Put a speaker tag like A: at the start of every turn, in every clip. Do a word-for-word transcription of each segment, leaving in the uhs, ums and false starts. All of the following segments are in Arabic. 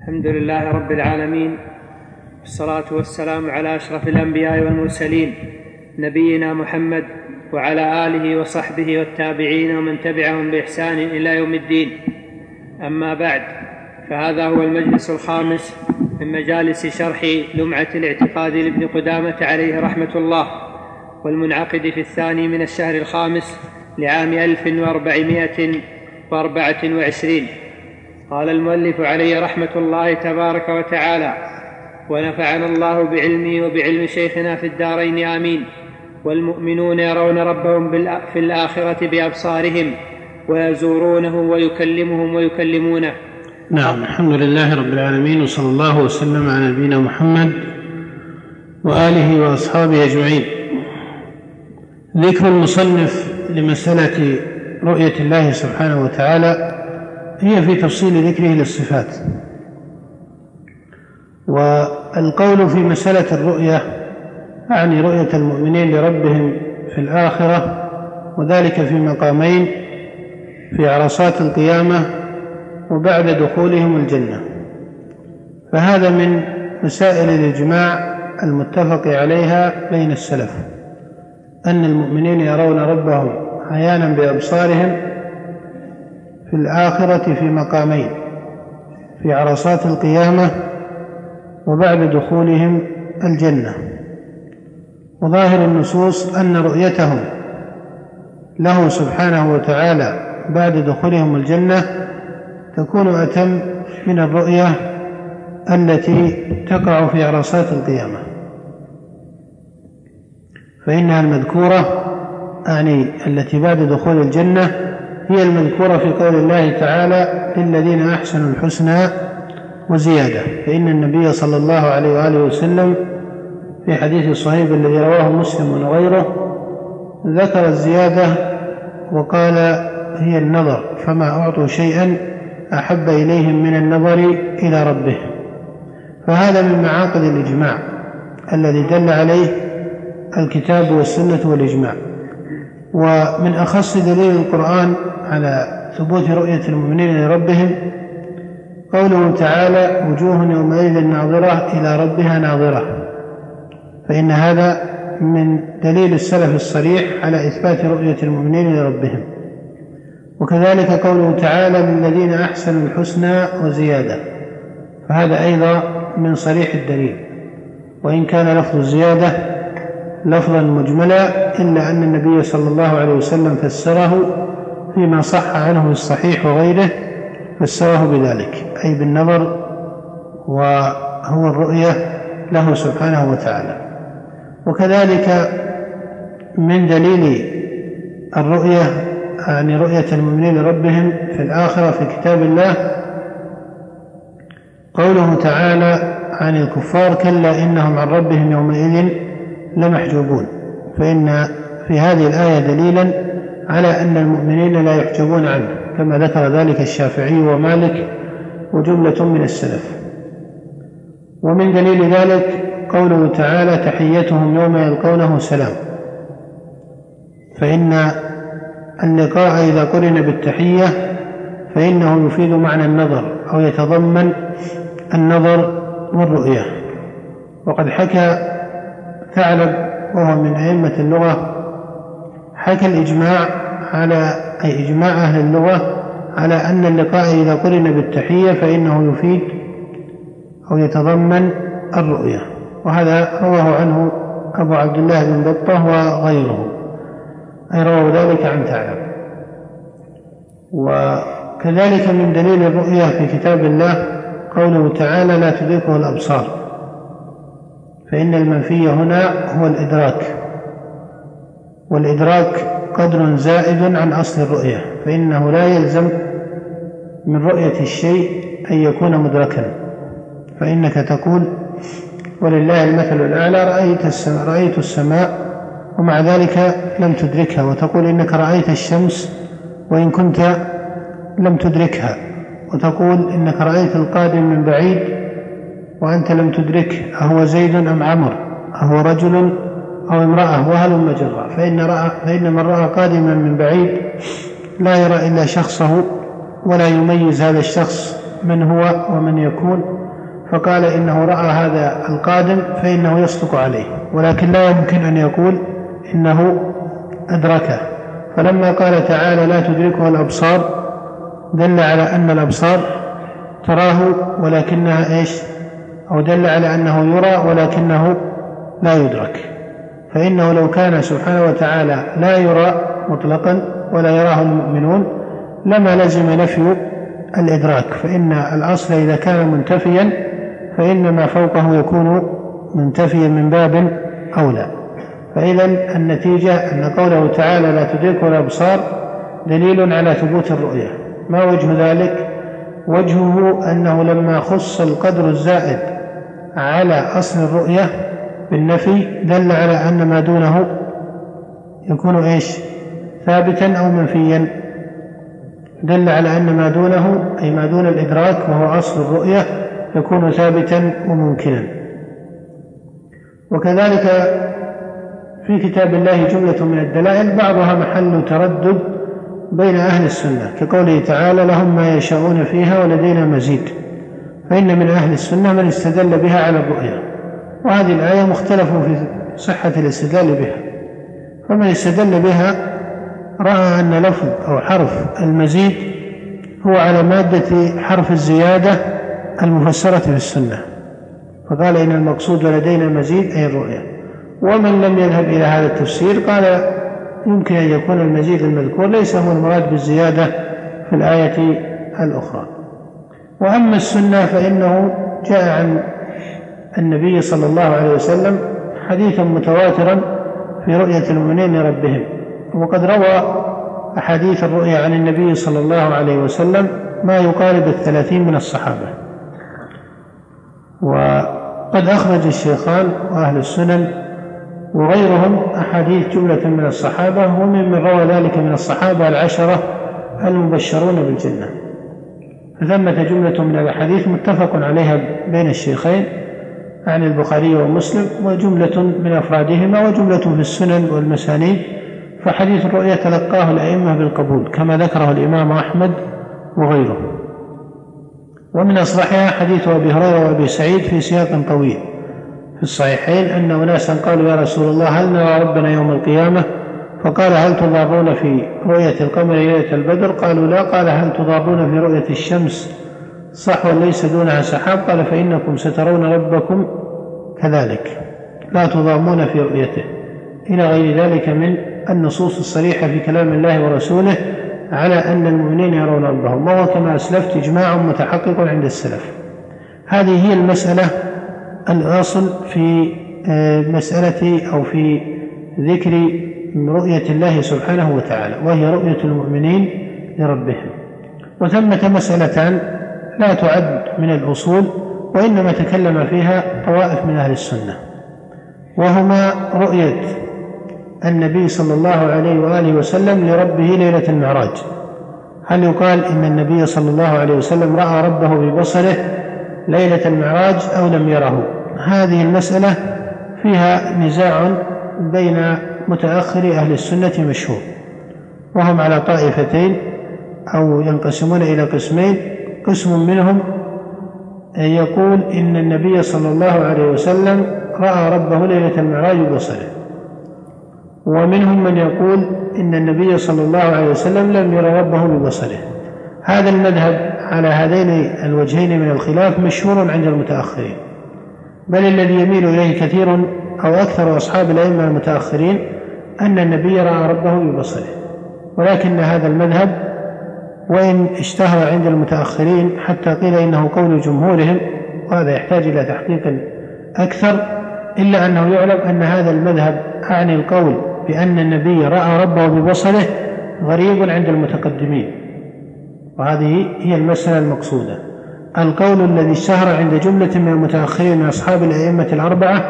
A: الحمد لله رب العالمين، والصلاة والسلام على أشرف الأنبياء والمرسلين نبينا محمد وعلى آله وصحبه والتابعين ومن تبعهم بإحسان إلى يوم الدين. أما بعد، فهذا هو المجلس الخامس من مجالس شرح لمعة الاعتقاد لابن قدامة عليه رحمة الله، والمنعقد في الثاني من الشهر الخامس لعام ألف وأربعمائة وأربعة وعشرين. قال المؤلف عليه رحمة الله تبارك وتعالى: ونفعنا الله بعلمه وبعلم شيخنا في الدارين آمين. والمؤمنون يرون ربهم في الآخرة بأبصارهم ويزورونه ويكلمهم ويكلمونه.
B: نعم، الحمد لله رب العالمين، وصلى الله وسلم على نبينا محمد وآله وأصحابه أجمعين. ذكر المصنف لمسألة رؤية الله سبحانه وتعالى هي في تفصيل ذكره للصفات. والقول في مسألة الرؤية يعني رؤية المؤمنين لربهم في الآخرة، وذلك في مقامين: في عرصات القيامة وبعد دخولهم الجنة. فهذا من مسائل الإجماع المتفق عليها بين السلف، أن المؤمنين يرون ربهم عيانا بأبصارهم في الآخرة في مقامين: في عرصات القيامة وبعد دخولهم الجنة. وظاهر النصوص أن رؤيتهم له سبحانه وتعالى بعد دخولهم الجنة تكون أتم من الرؤية التي تقع في عرصات القيامة، فإنها المذكورة يعني التي بعد دخول الجنة هي المذكورة في قول الله تعالى: للذين أحسنوا الحسنى وزيادة. فإن النبي صلى الله عليه وآله وسلم في حديث الصحيح الذي رواه مسلم وغيره ذكر الزيادة وقال: هي النظر، فما أعطوا شيئا أحب إليهم من النظر إلى ربه. فهذا من معاقد الإجماع الذي دل عليه الكتاب والسنة والإجماع. ومن أخص دليل القرآن على ثبوت رؤية المؤمنين لربهم قوله تعالى: وجوه يومئذ ناظرة إلى ربها ناظرة. فإن هذا من دليل السلف الصريح على إثبات رؤية المؤمنين لربهم. وكذلك قوله تعالى: للذين أحسنوا الحسنى وزيادة، فهذا أيضا من صريح الدليل، وإن كان لفظ الزيادة لفظا مجملا، إلا أن النبي صلى الله عليه وسلم فسره فيما صح عنه الصحيح وغيره، فسره بذلك أي بالنظر، وهو الرؤية له سبحانه وتعالى. وكذلك من دليل الرؤية يعني رؤية المؤمنين لربهم في الآخرة في كتاب الله قوله تعالى عن الكفار: كلا إنهم عن ربهم يومئذ لمحجوبون. فإن في هذه الآية دليلا على أن المؤمنين لا يحجبون عنه، كما ذكر ذلك الشافعي ومالك وجملة من السلف. ومن دليل ذلك قوله تعالى: تحيتهم يوم يلقونه سلام. فإن اللقاء إذا قرن بالتحية فإنه يفيد معنى النظر أو يتضمن النظر والرؤية. وقد حكى ثعلب وهو من أئمة اللغة حكى الإجماع على أي إجماع أهل اللغة على أن اللقاء إذا قرن بالتحية فإنه يفيد أو يتضمن الرؤية. وهذا رواه عنه أبو عبد الله بن بطة وغيره، أي رواه ذلك عن ثعلب. وكذلك من دليل الرؤية في كتاب الله قوله تعالى: لا تدركه الأبصار. فإن المنفي هنا هو الإدراك، والإدراك قدر زائد عن أصل الرؤية، فإنه لا يلزم من رؤية الشيء أن يكون مدركا. فإنك تقول: ولله المثل الأعلى، رأيت السماء, رأيت السماء ومع ذلك لم تدركها، وتقول إنك رأيت الشمس وإن كنت لم تدركها، وتقول إنك رأيت القادم من بعيد وأنت لم تدركه، أهو زيد أم عمر، أهو رجل أو امرأة، وهلم جرا. فإن, رأى فإن من رأى قادما من بعيد لا يرى إلا شخصه، ولا يميز هذا الشخص من هو ومن يكون، فقال إنه رأى هذا القادم فإنه يصدق عليه، ولكن لا يمكن أن يقول إنه أدركه. فلما قال تعالى لا تدركه الأبصار دل على أن الأبصار تراه ولكنها إيش، أو دل على أنه يرى ولكنه لا يدرك. فإنه لو كان سبحانه وتعالى لا يرى مطلقا ولا يراه المؤمنون لما لزم نفي الإدراك، فإن الأصل إذا كان منتفيا فإن ما فوقه يكون منتفيا من باب أولى. فإذا النتيجة أن قوله تعالى لا تدركه الأبصار دليل على ثبوت الرؤية. ما وجه ذلك؟ وجهه أنه لما خص القدر الزائد على أصل الرؤية بالنفي دل على أن ما دونه يكون إيش؟ ثابتا أو منفيا. دل على أن ما دونه أي ما دون الإدراك وهو أصل الرؤية يكون ثابتا وممكنا. وكذلك في كتاب الله جملة من الدلائل بعضها محل تردد بين أهل السنة، كقوله تعالى لهم ما يشاءون فيها ولدينا مزيد، فإن من أهل السنة من استدل بها على الرؤيا، وهذه الآية مختلف في صحة الاستدلال بها. فمن استدل بها رأى أن لفظ أو حرف المزيد هو على مادة حرف الزيادة المفسرة في السنة، فقال إن المقصود ولدينا مزيد أي الرؤيا. ومن لم يذهب إلى هذا التفسير قال يمكن أن يكون المزيد المذكور ليس هو المراد بالزيادة في الآية الأخرى. وأما السنة فإنه جاء عن النبي صلى الله عليه وسلم حديثا متواترا في رؤية المؤمنين لربهم، وقد روى أحاديث الرؤيا عن النبي صلى الله عليه وسلم ما يقارب الثلاثين من الصحابة. وقد أخرج الشيخان وأهل السنن وغيرهم أحاديث جملة من الصحابة، وممن روى ذلك من الصحابة العشرة المبشرون بالجنة. فثمة جملة من الأحاديث متفق عليها بين الشيخين عن البخاري ومسلم، وجملة من أفرادهما وجملة في السنن والمسانيد. فحديث الرؤيا تلقاه الأئمة بالقبول كما ذكره الإمام أحمد وغيره. ومن أصلحها حديث أبي هريرة وأبي سعيد في سياق طويل في الصحيحين أن أناسا قالوا يا رسول الله هل نرى ربنا يوم القيامة؟ فقال هل تضارون في رؤية القمر ليلة البدر؟ قالوا لا. قال هل تضارون في رؤية الشمس صحوا ليس دونها سحاب؟ قال فإنكم سترون ربكم كذلك لا تضامون في رؤيته، إلى غير ذلك من النصوص الصريحة في كلام الله ورسوله على أن المؤمنين يرون ربهم، وهو كما أسلفت إجماع متحقق عند السلف. هذه هي المسألة الأصل في مسألة أو في ذكر رؤية الله سبحانه وتعالى، وهي رؤية المؤمنين لربهم. وثمة مسألتان لا تعد من الأصول وإنما تكلم فيها طوائف من أهل السنة، وهما رؤية النبي صلى الله عليه وآله وسلم لربه ليلة المعراج. هل يقال إن النبي صلى الله عليه وسلم رأى ربه ببصره ليلة المعراج أو لم يره؟ هذه المسألة فيها نزاع بين متأخر أهل السنة مشهور، وهم على طائفتين أو ينقسمون إلى قسمين. قسم منهم يقول إن النبي صلى الله عليه وسلم رأى ربه ليلة المعراج ببصره، ومنهم من يقول إن النبي صلى الله عليه وسلم لم يرى ربه ببصره. هذا المذهب على هذين الوجهين من الخلاف مشهور عند المتأخرين، بل الذي يميل إليه كثير أو أكثر أصحاب الأئمة المتأخرين أن النبي رأى ربه ببصره. ولكن هذا المذهب وإن اشتهر عند المتأخرين حتى قيل إنه قول جمهورهم، وهذا يحتاج إلى تحقيق أكثر، إلا أنه يعلم أن هذا المذهب أعني القول بأن النبي رأى ربه ببصره غريب عند المتقدمين، وهذه هي المسألة المقصودة. القول الذي اشتهر عند جملة من المتأخرين من أصحاب الأئمة الأربعة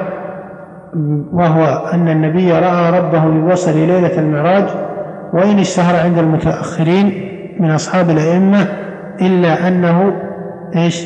B: وهو أن النبي رأى ربه ببصره ليلة المعراج، وإن اشتهر عند المتأخرين من أصحاب الأئمة إلا أنه إيش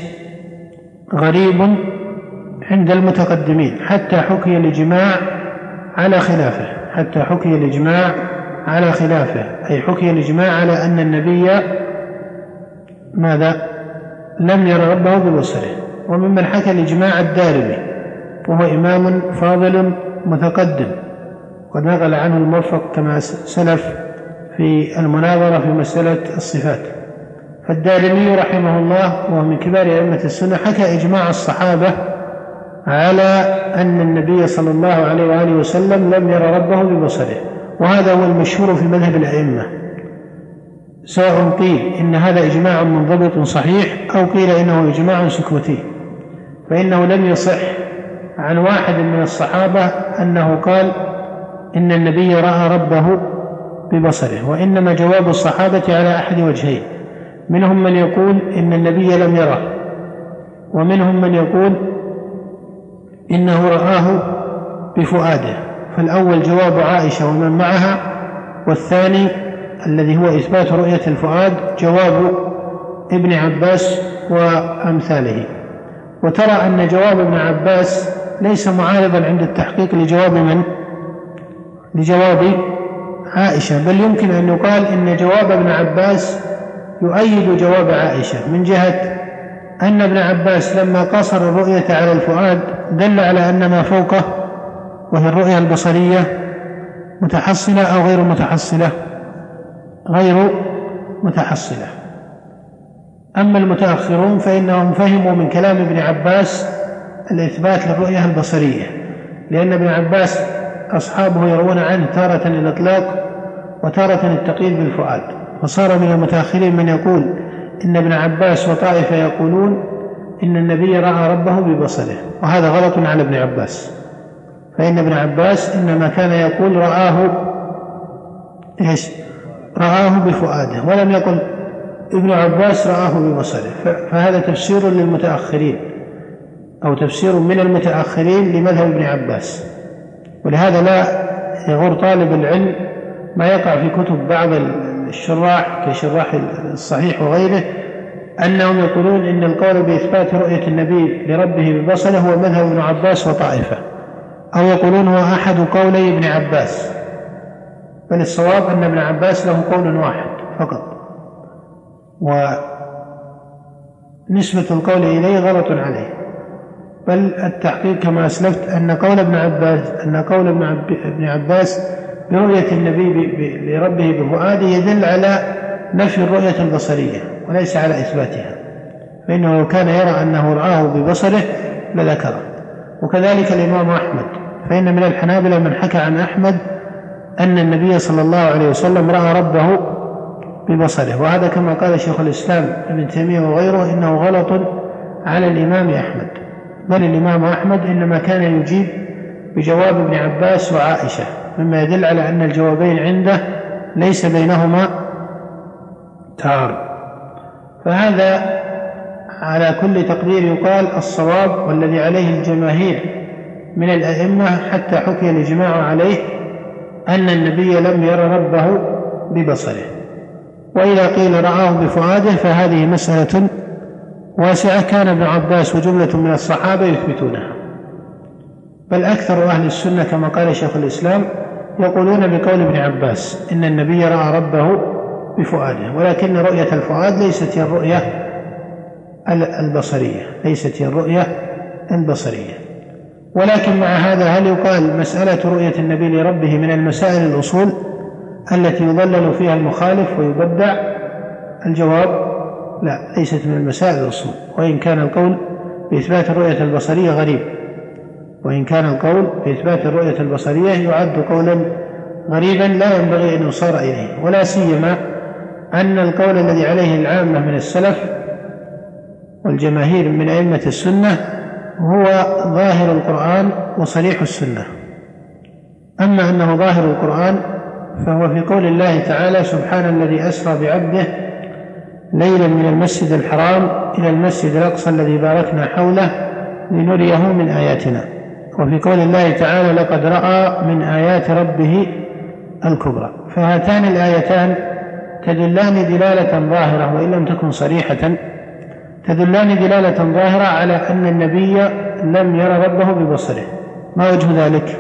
B: غريب عند المتقدمين حتى حكي الإجماع على خلافه، حتى حكي الإجماع على خلافه أي حكي الإجماع على أن النبي ماذا لم ير ربه ببصره. وممن حكى الإجماع الدارمي، وهو إمام فاضل متقدم، قد نقل عنه الموفق كما سلف في المناظرة في مسألة الصفات. فالدارمي رحمه الله وهو من كبار أئمة السنة حكى إجماع الصحابة على أن النبي صلى الله عليه وآله وسلم لم ير ربه ببصره، وهذا هو المشهور في مذهب الأئمة، سواء قيل إن هذا إجماع منضبط صحيح أو قيل إنه إجماع سكوتي، فإنه لم يصح عن واحد من الصحابة أنه قال إن النبي رأى ربه ببصره، وإنما جواب الصحابة على أحد وجهين، منهم من يقول إن النبي لم يره، ومنهم من يقول إنه رآه بفؤاده. فالأول جواب عائشة ومن معها، والثاني الذي هو إثبات رؤية الفؤاد جواب ابن عباس وأمثاله. وترى أن جواب ابن عباس ليس معارضا عند التحقيق لجواب من؟ لجواب عائشة، بل يمكن أن يقال إن جواب ابن عباس يؤيد جواب عائشة، من جهة أن ابن عباس لما قصر الرؤية على الفؤاد دل على أن ما فوقه وهي الرؤية البصرية متحصلة أو غير متحصلة؟ غير متحصلة. أما المتأخرون فإنهم فهموا من كلام ابن عباس الإثبات للرؤية البصرية، لأن ابن عباس أصحابه يرون عنه تارة الإطلاق وتارة التقييد بالفؤاد، فصار من المتأخرين من يقول إن ابن عباس وطائفة يقولون إن النبي رأى ربه ببصره، وهذا غلط على ابن عباس، فإن ابن عباس إنما كان يقول رآه إيش؟ رآه بفؤاده، ولم يقل ابن عباس رآه ببصره. فهذا تفسير للمتأخرين أو تفسير من المتأخرين لمذهب ابن عباس. ولهذا لا يغر طالب العلم ما يقع في كتب بعض الشراح كشراح الصحيح وغيره أنهم يقولون إن القول بإثبات رؤية النبي لربه ببصره هو مذهب ابن عباس وطائفة، أو يقولون هو أحد قولي ابن عباس، بل الصواب أن ابن عباس له قول واحد فقط، ونسبة القول إليه غلط عليه. بل التحقيق كما أسلفت أن قول ابن عباس أن قول ابن عباس برؤية النبي لربه بفؤاده يدل على نفي الرؤية البصرية وليس على إثباتها، فإنه لو كان يرى أنه رآه ببصره لذكره. وكذلك الإمام أحمد، فإن من الحنابلة من حكى عن أحمد أن النبي صلى الله عليه وسلم رأى ربه ببصره، وهذا كما قال شيخ الإسلام ابن تيمية وغيره إنه غلط على الإمام أحمد، بل الإمام أحمد إنما كان يجيب بجواب ابن عباس وعائشة، مما يدل على أن الجوابين عنده ليس بينهما تعارض. فهذا على كل تقدير يقال الصواب والذي عليه الجماهير من الأئمة حتى حكي الإجماع عليه أن النبي لم ير ربه ببصره. وإذا قيل رآه بفؤاده فهذه مسألة واسعة، كان ابن عباس وجملة من الصحابة يثبتونها، بل أكثر أهل السنة كما قال شيخ الإسلام يقولون بقول ابن عباس إن النبي رأى ربه بفؤاده، ولكن رؤية الفؤاد ليست هي الرؤية البصرية، ليست هي الرؤية البصرية. ولكن مع هذا هل يقال مسألة رؤية النبي لربه من المسائل الأصول التي يضلل فيها المخالف ويبدع؟ الجواب لا، ليست من المسائل الأصول، وإن كان القول بإثبات الرؤية البصرية غريب، وإن كان القول بإثبات الرؤية البصرية يعد قولا غريبا لا ينبغي أن يصار إليه، ولا سيما أن القول الذي عليه العامة من السلف والجماهير من أئمة السنة هو ظاهر القرآن وصريح السنة. أما أنه ظاهر القرآن فهو في قول الله تعالى سبحان الذي أسرى بعبده ليلا من المسجد الحرام إلى المسجد الأقصى الذي باركنا حوله لنريه من آياتنا، وفي قول الله تعالى لقد رأى من آيات ربه الكبرى. فهاتان الآيتان تدلان دلالة ظاهرة وإن لم تكن صريحة، تدلان دلالة ظاهرة على أن النبي لم يرى ربه ببصره. ما وجه ذلك؟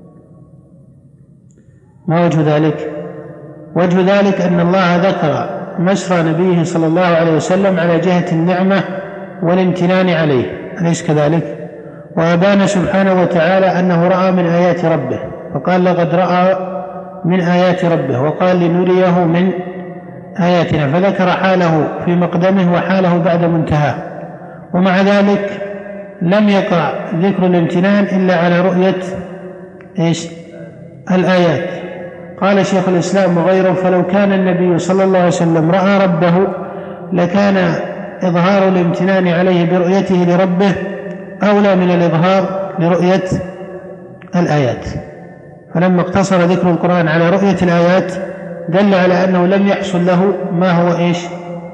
B: ما وجه ذلك؟ وجه ذلك أن الله ذكر مسرى نبيه صلى الله عليه وسلم على جهة النعمة والامتنان عليه، أليس كذلك؟ وأبان سبحانه وتعالى أنه رأى من آيات ربه، فقال لقد رأى من آيات ربه، وقال لنريه من آياتنا، فذكر حاله في مقدمه وحاله بعد منتهاه. ومع ذلك لم يقع ذكر الامتنان إلا على رؤية إيش؟ الآيات. قال شيخ الإسلام وغيره: فلو كان النبي صلى الله عليه وسلم رأى ربه لكان إظهار الامتنان عليه برؤيته لربه أولى من الإظهار لرؤية الآيات. فلما اقتصر ذكر القرآن على رؤية الآيات دل على أنه لم يحصل له ما هو إيش؟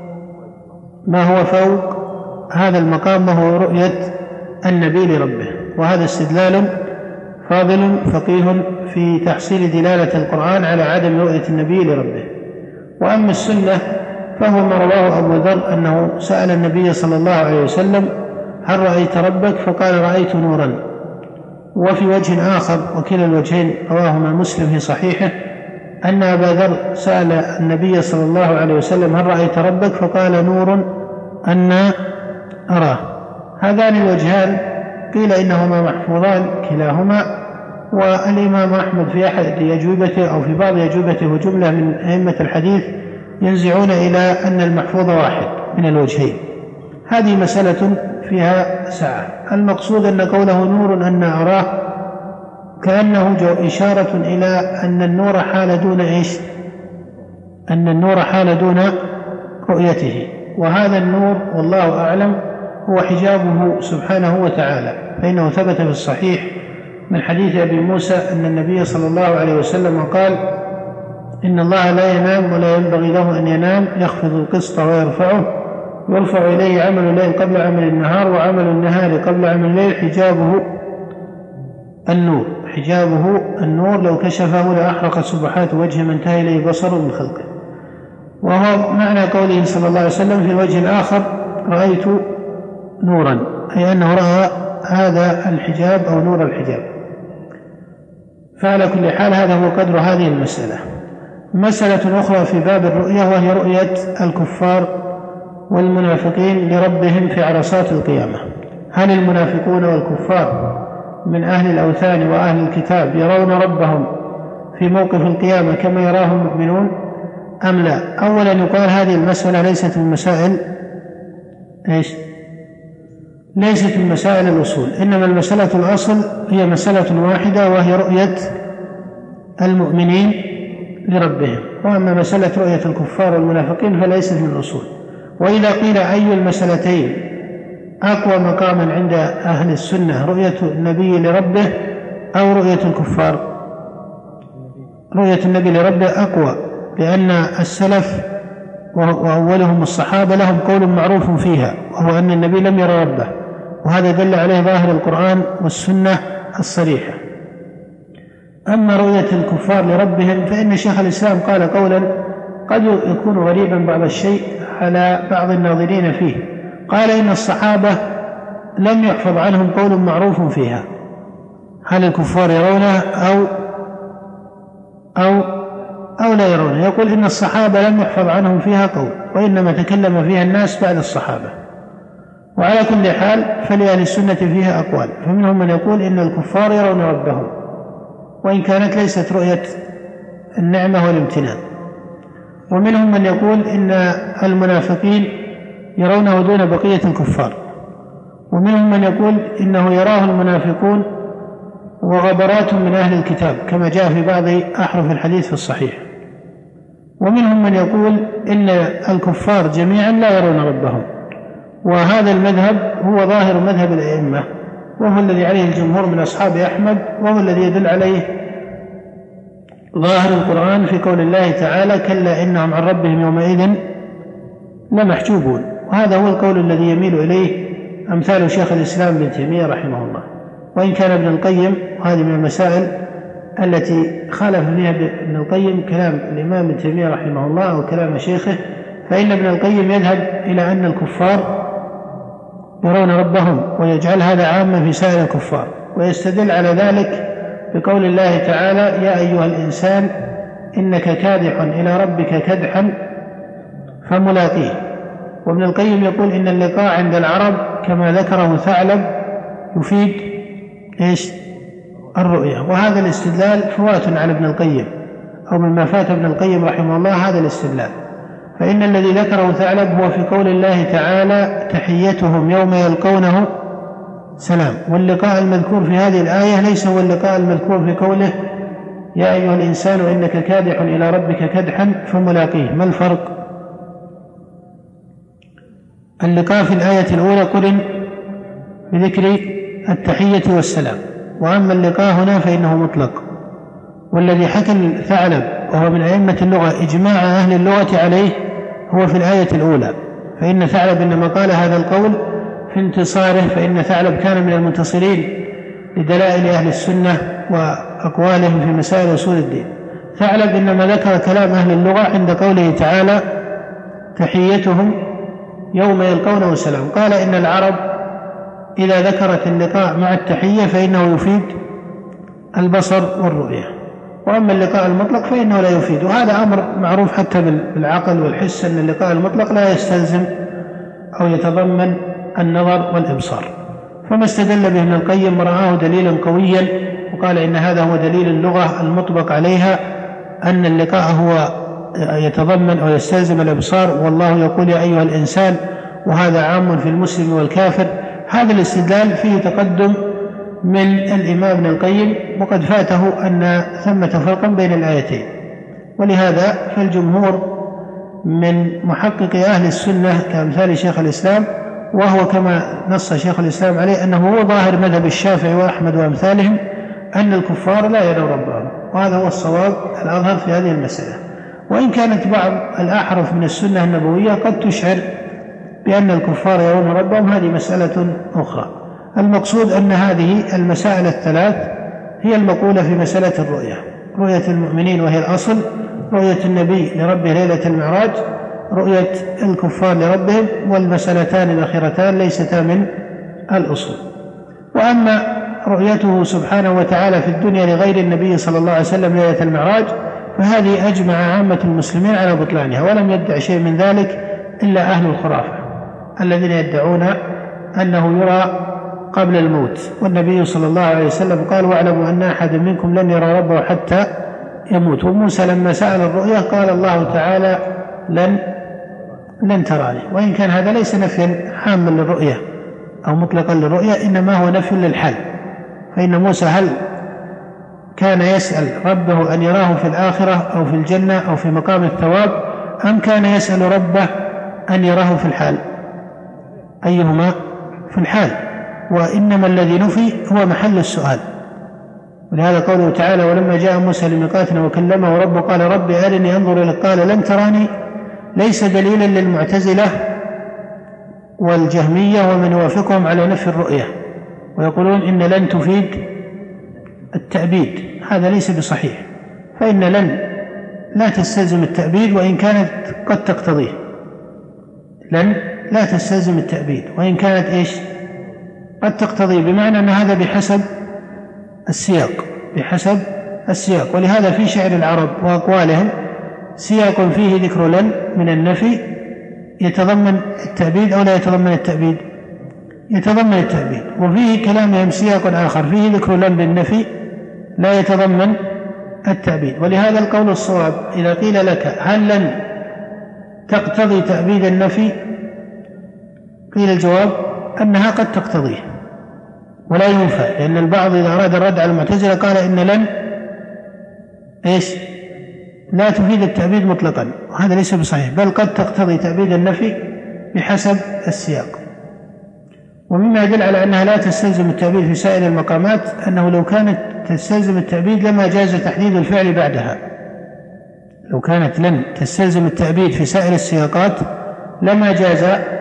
B: ما هو فوق هذا المقام، وهو رؤية النبي لربه. وهذا استدلال فاضل فقيه في تحصيل دلالة القرآن على عدم رؤية النبي لربه. وأما السنة فهو ما رواه أبو ذر أنه سأل النبي صلى الله عليه وسلم: هل رأيت ربك؟ فقال: رأيت نورا. وفي وجه آخر وكلا الوجهين رواهما مسلم في صحيحه أن أبا ذر سأل النبي صلى الله عليه وسلم: هل رأيت ربك؟ فقال: نور أنا أراه. هذان الوجهان قيل إنهما محفوظان كلاهما، والإمام أحمد في أحد أجوبته أو في بعض أجوبته وجملة من أئمة الحديث ينزعون إلى أن المحفوظ واحد من الوجهين. هذه مسألة فيها سعة. المقصود أن قوله نور أنا أراه كأنه جو إشارة إلى أن النور حال دون إيش؟ أن النور حال دون رؤيته، وهذا النور والله أعلم هو حجابه سبحانه وتعالى، فإنه ثبت في الصحيح من حديث أبي موسى أن النبي صلى الله عليه وسلم قال: إن الله لا ينام ولا ينبغي له أن ينام، يخفض القسط ويرفعه، يرفع إليه عمل الليل قبل عمل النهار، وعمل النهار قبل عمل الليل، حجابه النور. حجابه النور، لو كشفه لأحرق سبحات وجه من انتهى إليه بصر من خلقه. وهو معنى قوله صلى الله عليه وسلم في الوجه الآخر: رأيت نورا، أي أنه رأى هذا الحجاب أو نور الحجاب. فعلى كل حال هذا هو قدر هذه المسألة. مسألة أخرى في باب الرؤية وهي رؤية الكفار والمنافقين لربهم في عرصات القيامة. هل المنافقون والكفار من أهل الأوثان وأهل الكتاب يرون ربهم في موقف القيامة كما يراه المؤمنون أم لا؟ أولا يقال هذه المسألة ليست من مسائل إيش؟ ليست من مسائل الأصول، إنما المسألة الأصل هي مسألة واحدة وهي رؤية المؤمنين لربهم. وأما مسألة رؤية الكفار والمنافقين فليست من الأصول. وإذا قيل أي المسألتين أقوى مقاما عند أهل السنة، رؤية النبي لربه أو رؤية الكفار؟ رؤية النبي لربه أقوى، لأن السلف وأولهم الصحابة لهم قول معروف فيها، وهو أن النبي لم يرى ربه، وهذا دل عليه ظاهر القرآن والسنة الصريحة. أما رؤية الكفار لربهم فإن شيخ الإسلام قال قولا قد يكون غريبا بعض الشيء على بعض الناظرين فيه. قال: إن الصحابة لم يحفظ عنهم قول معروف فيها، هل الكفار يرونه أو أو أو لا يرونه؟ يقول إن الصحابة لم يحفظ عنهم فيها قول، وإنما تكلم فيها الناس بعد الصحابة. وعلى كل حال فلأهل السنة فيها أقوال، فمنهم من يقول إن الكفار يرون ربهم، وإن كانت ليست رؤية النعمة والامتنان. ومنهم من يقول إن المنافقين يرونه دون بقية الكفار. ومنهم من يقول إنه يراه المنافقون وغبرات من أهل الكتاب كما جاء في بعض أحرف الحديث في الصحيح. ومنهم من يقول إن الكفار جميعا لا يرون ربهم. وهذا المذهب هو ظاهر مذهب الأئمة، وهو الذي عليه الجمهور من أصحاب أحمد، وهو الذي يدل عليه ظاهر القرآن في قول الله تعالى: كلا إنهم عن ربهم يومئذ لمحجوبون. وهذا هو القول الذي يميل إليه أمثال شيخ الإسلام ابن تيمية رحمه الله. وإن كان ابن القيم، وهذه من المسائل التي خالف فيها ابن القيم كلام الإمام ابن تيمية رحمه الله وكلام شيخه، فإن ابن القيم يذهب إلى أن الكفار يرون ربهم ويجعل هذا عاما في سائر الكفار، ويستدل على ذلك بقول الله تعالى: يا أيها الإنسان إنك كادح إلى ربك كدحا فملاقيه. وابن القيم يقول إن اللقاء عند العرب كما ذكره ثعلب يفيد إيش؟ الرؤية. وهذا الاستدلال فوات على ابن القيم، أو مما فات ابن القيم رحمه الله هذا الاستدلال. فإن الذي ذكره ثعلب هو في قول الله تعالى تحيتهم يوم يلقونه سلام، واللقاء المذكور في هذه الآية ليس هو اللقاء المذكور في قوله يا أيها الإنسان إنك كادح إلى ربك كدحا فملاقيه. ما الفرق؟ اللقاء في الآية الأولى قرن بذكر التحية والسلام، وأما اللقاء هنا فإنه مطلق. والذي حكى الثعلب وهو من أئمة اللغة إجماع أهل اللغة عليه هو في الآية الأولى، فإن ثعلب إنما قال هذا القول في انتصاره، فإن ثعلب كان من المنتصرين لدلائل أهل السنة وأقوالهم في مسائل أصول الدين. ثعلب إنما ذكر كلام أهل اللغة عند قوله تعالى تحيتهم يوم يلقونه سلام، قال إن العرب إذا ذكرت اللقاء مع التحية فإنه يفيد البصر والرؤية، وأما اللقاء المطلق فإنه لا يفيد. وهذا أمر معروف حتى بالعقل والحس أن اللقاء المطلق لا يستلزم أو يتضمن النظر والإبصار. فما استدل به ابن القيم رآه دليلا قويا وقال إن هذا هو دليل اللغة المطبق عليها أن اللقاء هو يتضمن أو يستلزم الإبصار، والله يقول يا أيها الإنسان، وهذا عام في المسلم والكافر. هذا الاستدلال فيه تقدم من الإمام ابن القيم، وقد فاته أن ثمة فرقا بين الآيتين. ولهذا فالجمهور من محقق أهل السنة كأمثال شيخ الإسلام، وهو كما نص شيخ الإسلام عليه أنه هو ظاهر مذهب الشافعي وأحمد وأمثالهم أن الكفار لا يروا ربهم، وهذا هو الصواب الأظهر في هذه المسألة. وإن كانت بعض الأحرف من السنة النبوية قد تشعر بأن الكفار يرون ربهم، هذه مسألة أخرى. المقصود أن هذه المسائل الثلاث هي المقولة في مسألة الرؤية: رؤية المؤمنين وهي الأصل، رؤية النبي لربه ليلة المعراج، رؤية الكفار لربهم، والمسألتان الأخيرتان ليستا من الأصول. وأما رؤيته سبحانه وتعالى في الدنيا لغير النبي صلى الله عليه وسلم ليلة المعراج فهذه أجمع عامة المسلمين على بطلانها، ولم يدع شيء من ذلك إلا أهل الخرافة الذين يدعون أنه يرى قبل الموت. والنبي صلى الله عليه وسلم قال واعلموا أن أحد منكم لن يرى ربه حتى يموت. وموسى لما سأل الرؤيا قال الله تعالى لن لن تراني. وإن كان هذا ليس نفيا عاما للرؤيا أو مطلقا للرؤيا، إنما هو نفي للحال. فإن موسى هل كان يسأل ربه أن يراه في الآخرة أو في الجنة أو في مقام الثواب، أم كان يسأل ربه أن يراه في الحال؟ أيهما؟ في الحال. وإنما الذي نفي هو محل السؤال. ولهذا قوله تعالى ولما جاء موسى لميقاتنا وكلمه ربه قال ربي أرني أنظر إليك قال لن تراني، ليس دليلا للمعتزلة والجهمية ومن يوافقهم على نفي الرؤية، ويقولون إن لن تفيد التأبيد. هذا ليس بصحيح، فإن لن لا تستلزم التأبيد وإن كانت قد تقتضيه. لن لا تستلزم التأبيد وإن كانت إيش؟ قد تقتضيه، بمعنى أن هذا بحسب السياق بحسب السياق. ولهذا في شعر العرب وأقوالهم سياق فيه ذكر لن من النفي يتضمن التأبيد أو لا يتضمن التأبيد؟ يتضمن التأبيد. وفيه كلامهم سياق آخر فيه ذكر لن بالنفي لا يتضمن التأبيد. ولهذا القول الصواب إذا قيل لك هل لن تقتضي تأبيد النفي، قيل الجواب أنها قد تقتضيه ولا ينفى، لأن البعض إذا أراد الرد على المعتزلة قال إن لن إيش؟ لا تفيد التأبيد مطلقا، وهذا ليس بصحيح، بل قد تقتضي تأبيد النفي بحسب السياق. ومما يدل على أنها لا تستلزم التأبيد في سائر المقامات أنه لو كانت تستلزم التأبيد لما جاز تحديد الفعل بعدها. لو كانت لن تستلزم التأبيد في سائر السياقات لما جاز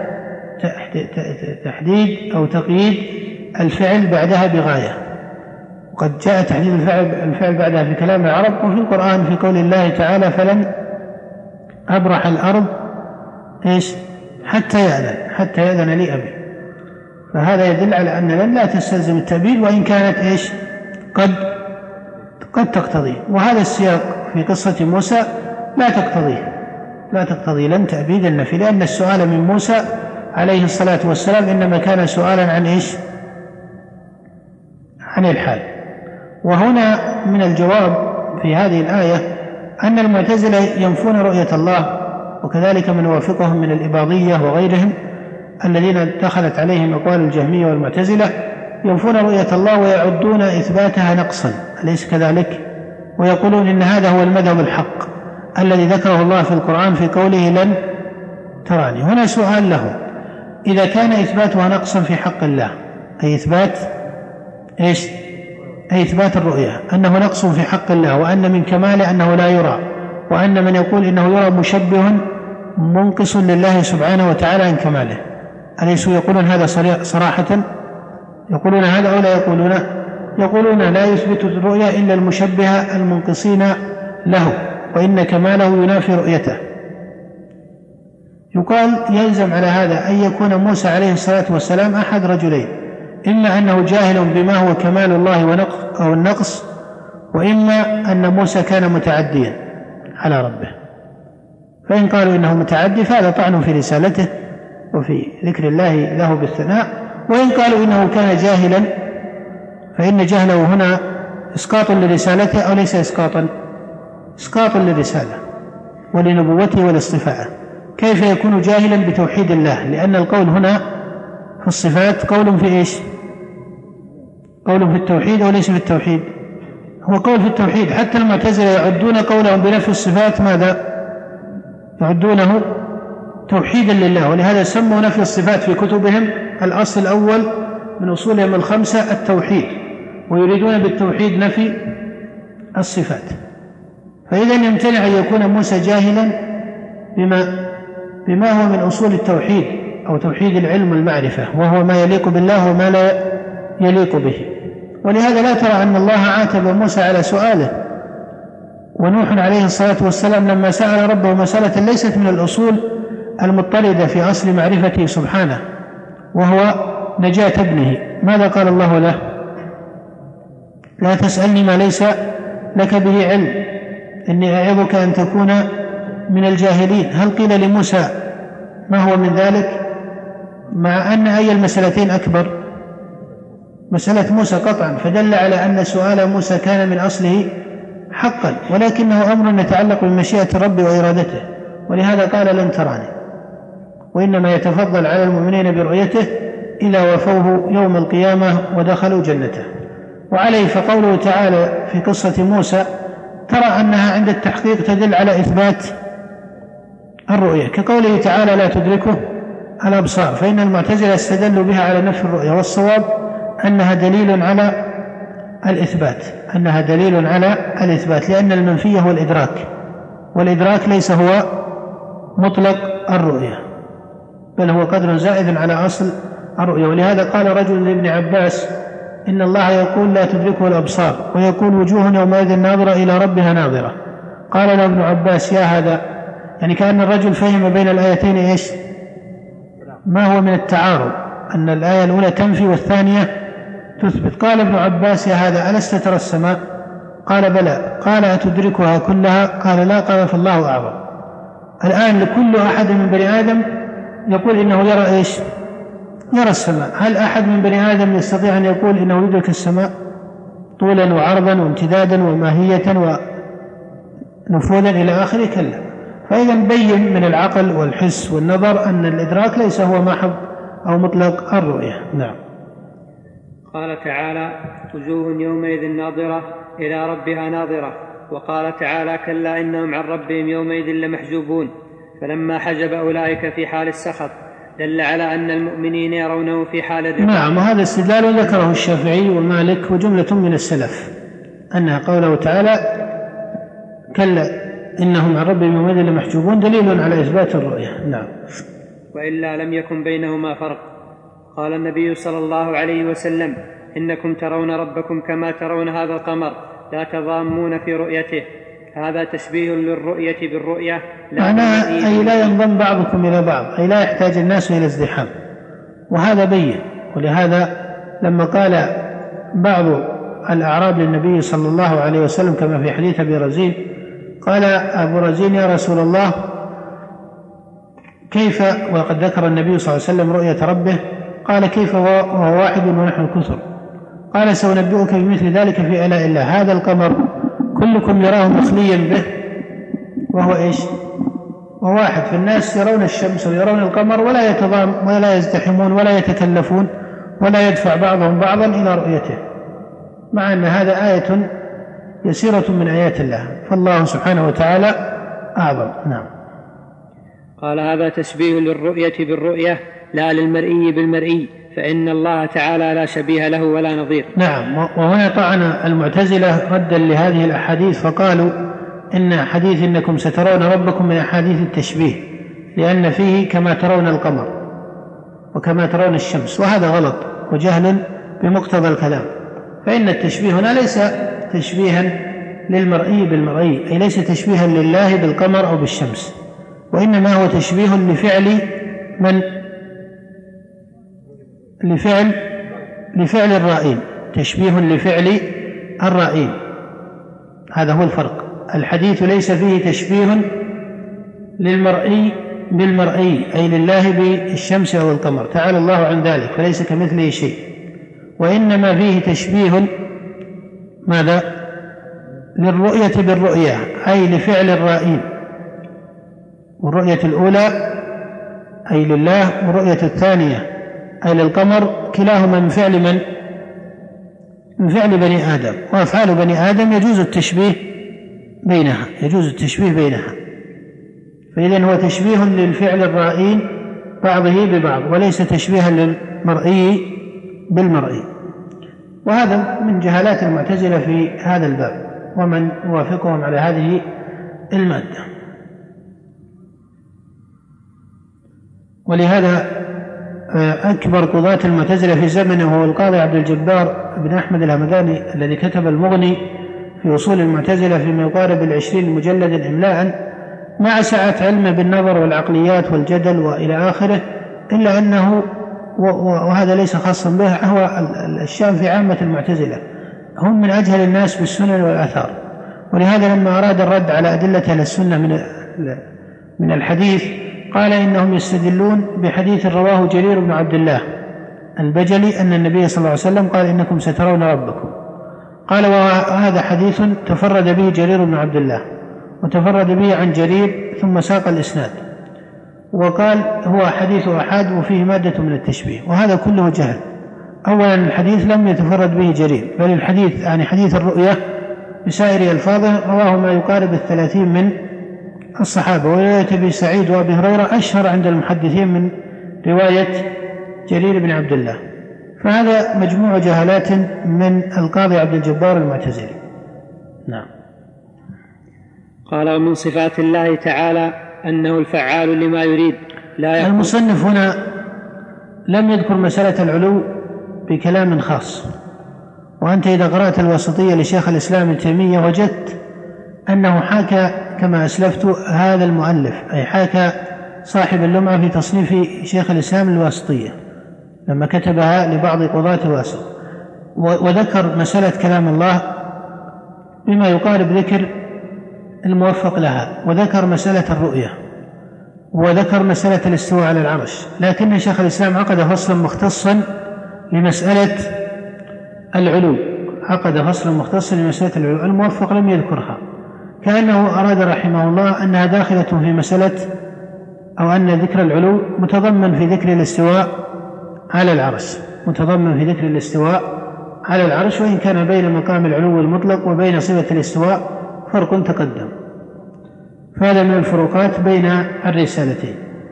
B: تحديد أو تقييد الفعل بعدها بغاية. وقد جاء تحديد الفعل, الفعل بعدها في كلام العرب وفي القرآن في قول الله تعالى فلن أبرح الأرض إيش؟ حتى يأذن حتى يأذن لي أبي. فهذا يدل على أن لن لا تستلزم التأبيد وإن كانت إيش؟ قد قد تقتضيه. وهذا السياق في قصة موسى لا تقتضيه، لا تقتضي لن تأبيد النفي، لأن السؤال من موسى عليه الصلاة والسلام إنما كان سؤالا عن إيش؟ عن الحال. وهنا من الجواب في هذه الآية أن المعتزلة ينفون رؤية الله، وكذلك من وافقهم من الإباضية وغيرهم الذين دخلت عليهم أقوال الجهمية والمعتزلة، ينفون رؤية الله ويعدون إثباتها نقصا، أليس كذلك؟ ويقولون إن هذا هو المذهب الحق الذي ذكره الله في القرآن في قوله لن تراني. هنا سؤال له: إذا كان إثباتها نقصا في حق الله، أي إثبات إيش؟ أي إثبات الرؤية، أنه نقص في حق الله، وأن من كماله أنه لا يرى، وأن من يقول إنه يرى مشبه منقص لله سبحانه وتعالى عن كماله، أليسوا يقولون هذا صراحة؟ يقولون هذا أو لا يقولون؟ يقولون لا يثبت الرؤية إلا المشبهة المنقصين له، وإن كماله ينافي رؤيته. يقال يلزم على هذا أن يكون موسى عليه الصلاة والسلام أحد رجلين: إما أنه جاهل بما هو كمال الله أو النقص، وإما أن موسى كان متعديا على ربه. فإن قالوا إنه متعدي فهذا طعن في رسالته وفي ذكر الله له بالثناء، وإن قالوا إنه كان جاهلا فإن جهله هنا إسقاط لرسالته أو ليس إسقاطا؟ إسقاط للرسالة ولنبوته والاصطفاء. كيف يكون جاهلا بتوحيد الله؟ لأن القول هنا في الصفات قول في إيش؟ قول في التوحيد وليس في التوحيد، هو قول في التوحيد. حتى المعتزلة يعدون قولهم بنفي الصفات ماذا؟ يعدونه توحيدا لله، ولهذا سموا نفي الصفات في كتبهم الأصل الأول من أصولهم الخمسة التوحيد، ويريدون بالتوحيد نفي الصفات. فإذا يمتنع أن يكون موسى جاهلا بما, بما هو من أصول التوحيد أو توحيد العلم والمعرفة، وهو ما يليق بالله وما لا يليق به. ولهذا لا ترى أن الله عاتب موسى على سؤاله، ونوح عليه الصلاة والسلام لما سأل ربه مسألة ليست من الأصول المضطردة في أصل معرفته سبحانه، وهو نجاة ابنه، ماذا قال الله له؟ لا تسألني ما ليس لك به علم إني أعظك أن تكون من الجاهلين. هل قيل لموسى ما هو من ذلك؟ مع أن أي المسألتين أكبر؟ مسألة موسى قطعا، فدل على أن سؤال موسى كان من أصله حقا، ولكنه أمر يتعلق بمشيئة الرب وإرادته، ولهذا قال لن تراني، وإنما يتفضل على المؤمنين برؤيته إذا وفوه يوم القيامة ودخلوا جنته. وعليه فقوله تعالى في قصة موسى ترى أنها عند التحقيق تدل على إثبات الرؤية، كقوله تعالى لا تدركه الأبصار، فإن المعتزلة استدلوا بها على نفي الرؤية، والصواب أنها دليل على الإثبات، أنها دليل على الإثبات، لأن المنفي هو الإدراك، والإدراك ليس هو مطلق الرؤية، بل هو قدر زائد على أصل الرؤية. ولهذا قال رجل لابن عباس إن الله يقول لا تدركه الأبصار، ويقول وجوه يومئذ ناظرة إلى ربها ناظرة. قال له ابن عباس يا هذا، يعني كأن الرجل فهم بين الآيتين إيش؟ ما هو من التعارض، أن الآية الأولى تنفي والثانية تثبت. قال ابن عباس يا هذا ألست ترى السماء؟ قال بلى. قال أتدركها كلها؟ قال لا. قال فالله أعظم. الآن لكل أحد من بني آدم يقول إنه يرى إيش؟ يرى السماء. هل أحد من بني آدم يستطيع أن يقول إنه يدرك السماء طولا وعرضا وامتدادا وماهية ونفوذا إلى آخره؟ كلا. فإذا بين من العقل والحس والنظر أن الإدراك ليس هو محض أو مطلق الرؤية. نعم.
A: قال تعالى وجوه يومئذ ناظرة إلى ربها ناظرة. وقال تعالى كلا إنهم عن ربهم يومئذ لمحجوبون. فلما حجب أولئك في حال السخط دل على أن المؤمنين يرونه في حال الرضا.
B: نعم، وهذا استدلال ذكره الشافعي ومالك وجملة من السلف، أنها قوله تعالى كلا إنهم عن ربهم يومئذ لمحجوبون دليل على إثبات الرؤية. نعم.
A: وإلا لم يكن بينهما فرق. قال النبي صلى الله عليه وسلم إنكم ترون ربكم كما ترون هذا القمر لا تضامون في رؤيته. هذا تشبيه للرؤية بالرؤية،
B: معناه أي لا ينضم بعضكم إلى بعض، أي لا يحتاج الناس إلى ازدحام، وهذا بين. ولهذا لما قال بعض الأعراب للنبي صلى الله عليه وسلم كما في حديث أبي رزين، قال أبو رزين يا رسول الله كيف وقد ذكر النبي صلى الله عليه وسلم رؤية ربه، قال كيف وهو واحد ونحن كثر؟ قال سأنبئك بمثل ذلك في آلاء الله. هذا القمر كلكم يراه مخليا به وهو إيش؟ وواحد. فالناس يرون الشمس ويرون القمر ولا يتضام ولا يزدحمون ولا يتكلفون ولا يدفع بعضهم بعضا إلى رؤيته، مع أن هذا آية يسيرة من آيات الله، فالله سبحانه وتعالى أعظم. نعم.
A: قال هذا تشبيه للرؤية بالرؤية لا للمرئي بالمرئي، فإن الله تعالى لا شبيه له ولا نظير.
B: نعم. وهنا طعن المعتزلة ردا لهذه الأحاديث فقالوا إن حديث إنكم سترون ربكم من أحاديث التشبيه، لأن فيه كما ترون القمر وكما ترون الشمس، وهذا غلط وجهل بمقتضى الكلام. فإن التشبيه هنا ليس تشبيها للمرئي بالمرئي، أي ليس تشبيها لله بالقمر أو بالشمس، وإنما هو تشبيه لفعل من لفعل لفعل الرائين، تشبيه لفعل الرائين. هذا هو الفرق. الحديث ليس فيه تشبيه للمرئي بالمرئي، أي لله بالشمس أو القمر، تعالى الله عن ذلك، فليس كمثله شيء. وإنما فيه تشبيه ماذا؟ للرؤية بالرؤية، أي لفعل الرائين. والرؤية الأولى أي لله، والرؤية الثانية أي للقمر، كلاهما من فعل من؟ من فعل بني آدم، وأفعال بني آدم يجوز التشبيه بينها يجوز التشبيه بينها فإذن هو تشبيه للفعل الرائين بعضه ببعض، وليس تشبيها للمرئي بالمرئي. وهذا من جهالات المعتزلة في هذا الباب ومن يوافقهم على هذه المادة. ولهذا أكبر قضاة المعتزلة في زمنه هو القاضي عبد الجبار بن أحمد الهمداني الذي كتب المغني في أصول المعتزلة فيما يقارب العشرين مجلدا إملاء، مع سعة علمه بالنظر والعقليات والجدل وإلى آخره، إلا أنه وهذا ليس خاصا به، هو الشام في عامة المعتزلة هم من أجهل الناس بالسنن والآثار. ولهذا لما أراد الرد على أدلة أهل السنة من من الحديث قال إنهم يستدلون بحديث رواه جرير بن عبد الله البجلي أن النبي صلى الله عليه وسلم قال إنكم سترون ربكم. قال وهذا حديث تفرد به جرير بن عبد الله وتفرد به عن جرير، ثم ساق الإسناد وقال هو حديث أحاد وفيه مادة من التشبيه، وهذا كله جهل. أولا الحديث لم يتفرد به جرير، بل الحديث يعني حديث الرؤية بسائر ألفاظه رواه ما يقارب الثلاثين من الصحابة، ورواية أبي سعيد وأبي هريرة أشهر عند المحدثين من رواية جرير بن عبد الله. فهذا مجموع جهالات من القاضي عبد الجبار المعتزلي. نعم.
A: قال ومن صفات الله تعالى أنه الفعال لما يريد. لا
B: المصنف هنا لم يذكر مسألة العلو بكلام خاص، وأنت إذا قرأت الوسطية لشيخ الإسلام ابن تيمية وجدت أنه حاكى كما أسلفت هذا المؤلف، أي حاكى صاحب اللمعة في تصنيف شيخ الإسلام الواسطية لما كتبها لبعض قضاة الواسط، وذكر مسألة كلام الله بما يقارب ذكر الموفق لها، وذكر مسألة الرؤية، وذكر مسألة الاستواء على العرش. لكن شيخ الإسلام عقد فصلا مختصا لمسألة العلو، عقد فصلا مختصا لمسألة العلو، الموفق لم يذكرها، كأنه أراد رحمه الله أنها داخلة في مسألة، أو أن ذكر العلو متضمن في ذكر الاستواء على العرش، متضمن في ذكر الاستواء على العرش، وإن كان بين مقام العلو المطلق وبين صفة الاستواء فرق تقدم، فهذا من الفروقات بين الرسالتين.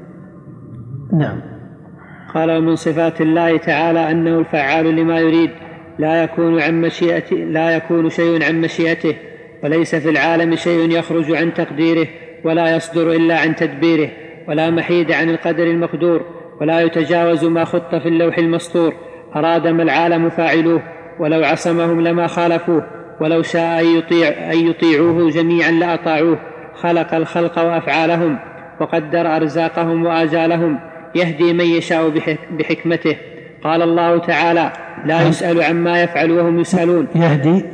B: نعم.
A: قال ومن صفات الله تعالى أنه الفعال لما يريد، لا يكون عن مشيئته لا يكون شيء عن مشيئته، وليس في العالم شيء يخرج عن تقديره، ولا يصدر إلا عن تدبيره، ولا محيد عن القدر المقدور، ولا يتجاوز ما خط في اللوح المسطور. أراد ما العالم فاعلوه، ولو عصمهم لما خالفوه، ولو شاء أن يطيع أن يطيعوه جميعا لأطاعوه. خلق الخلق وأفعالهم، وقدر أرزاقهم وآجالهم، يهدي من يشاء بحكمته. قال الله تعالى لا يسأل عما يفعل وهم يسألون.
B: يهدي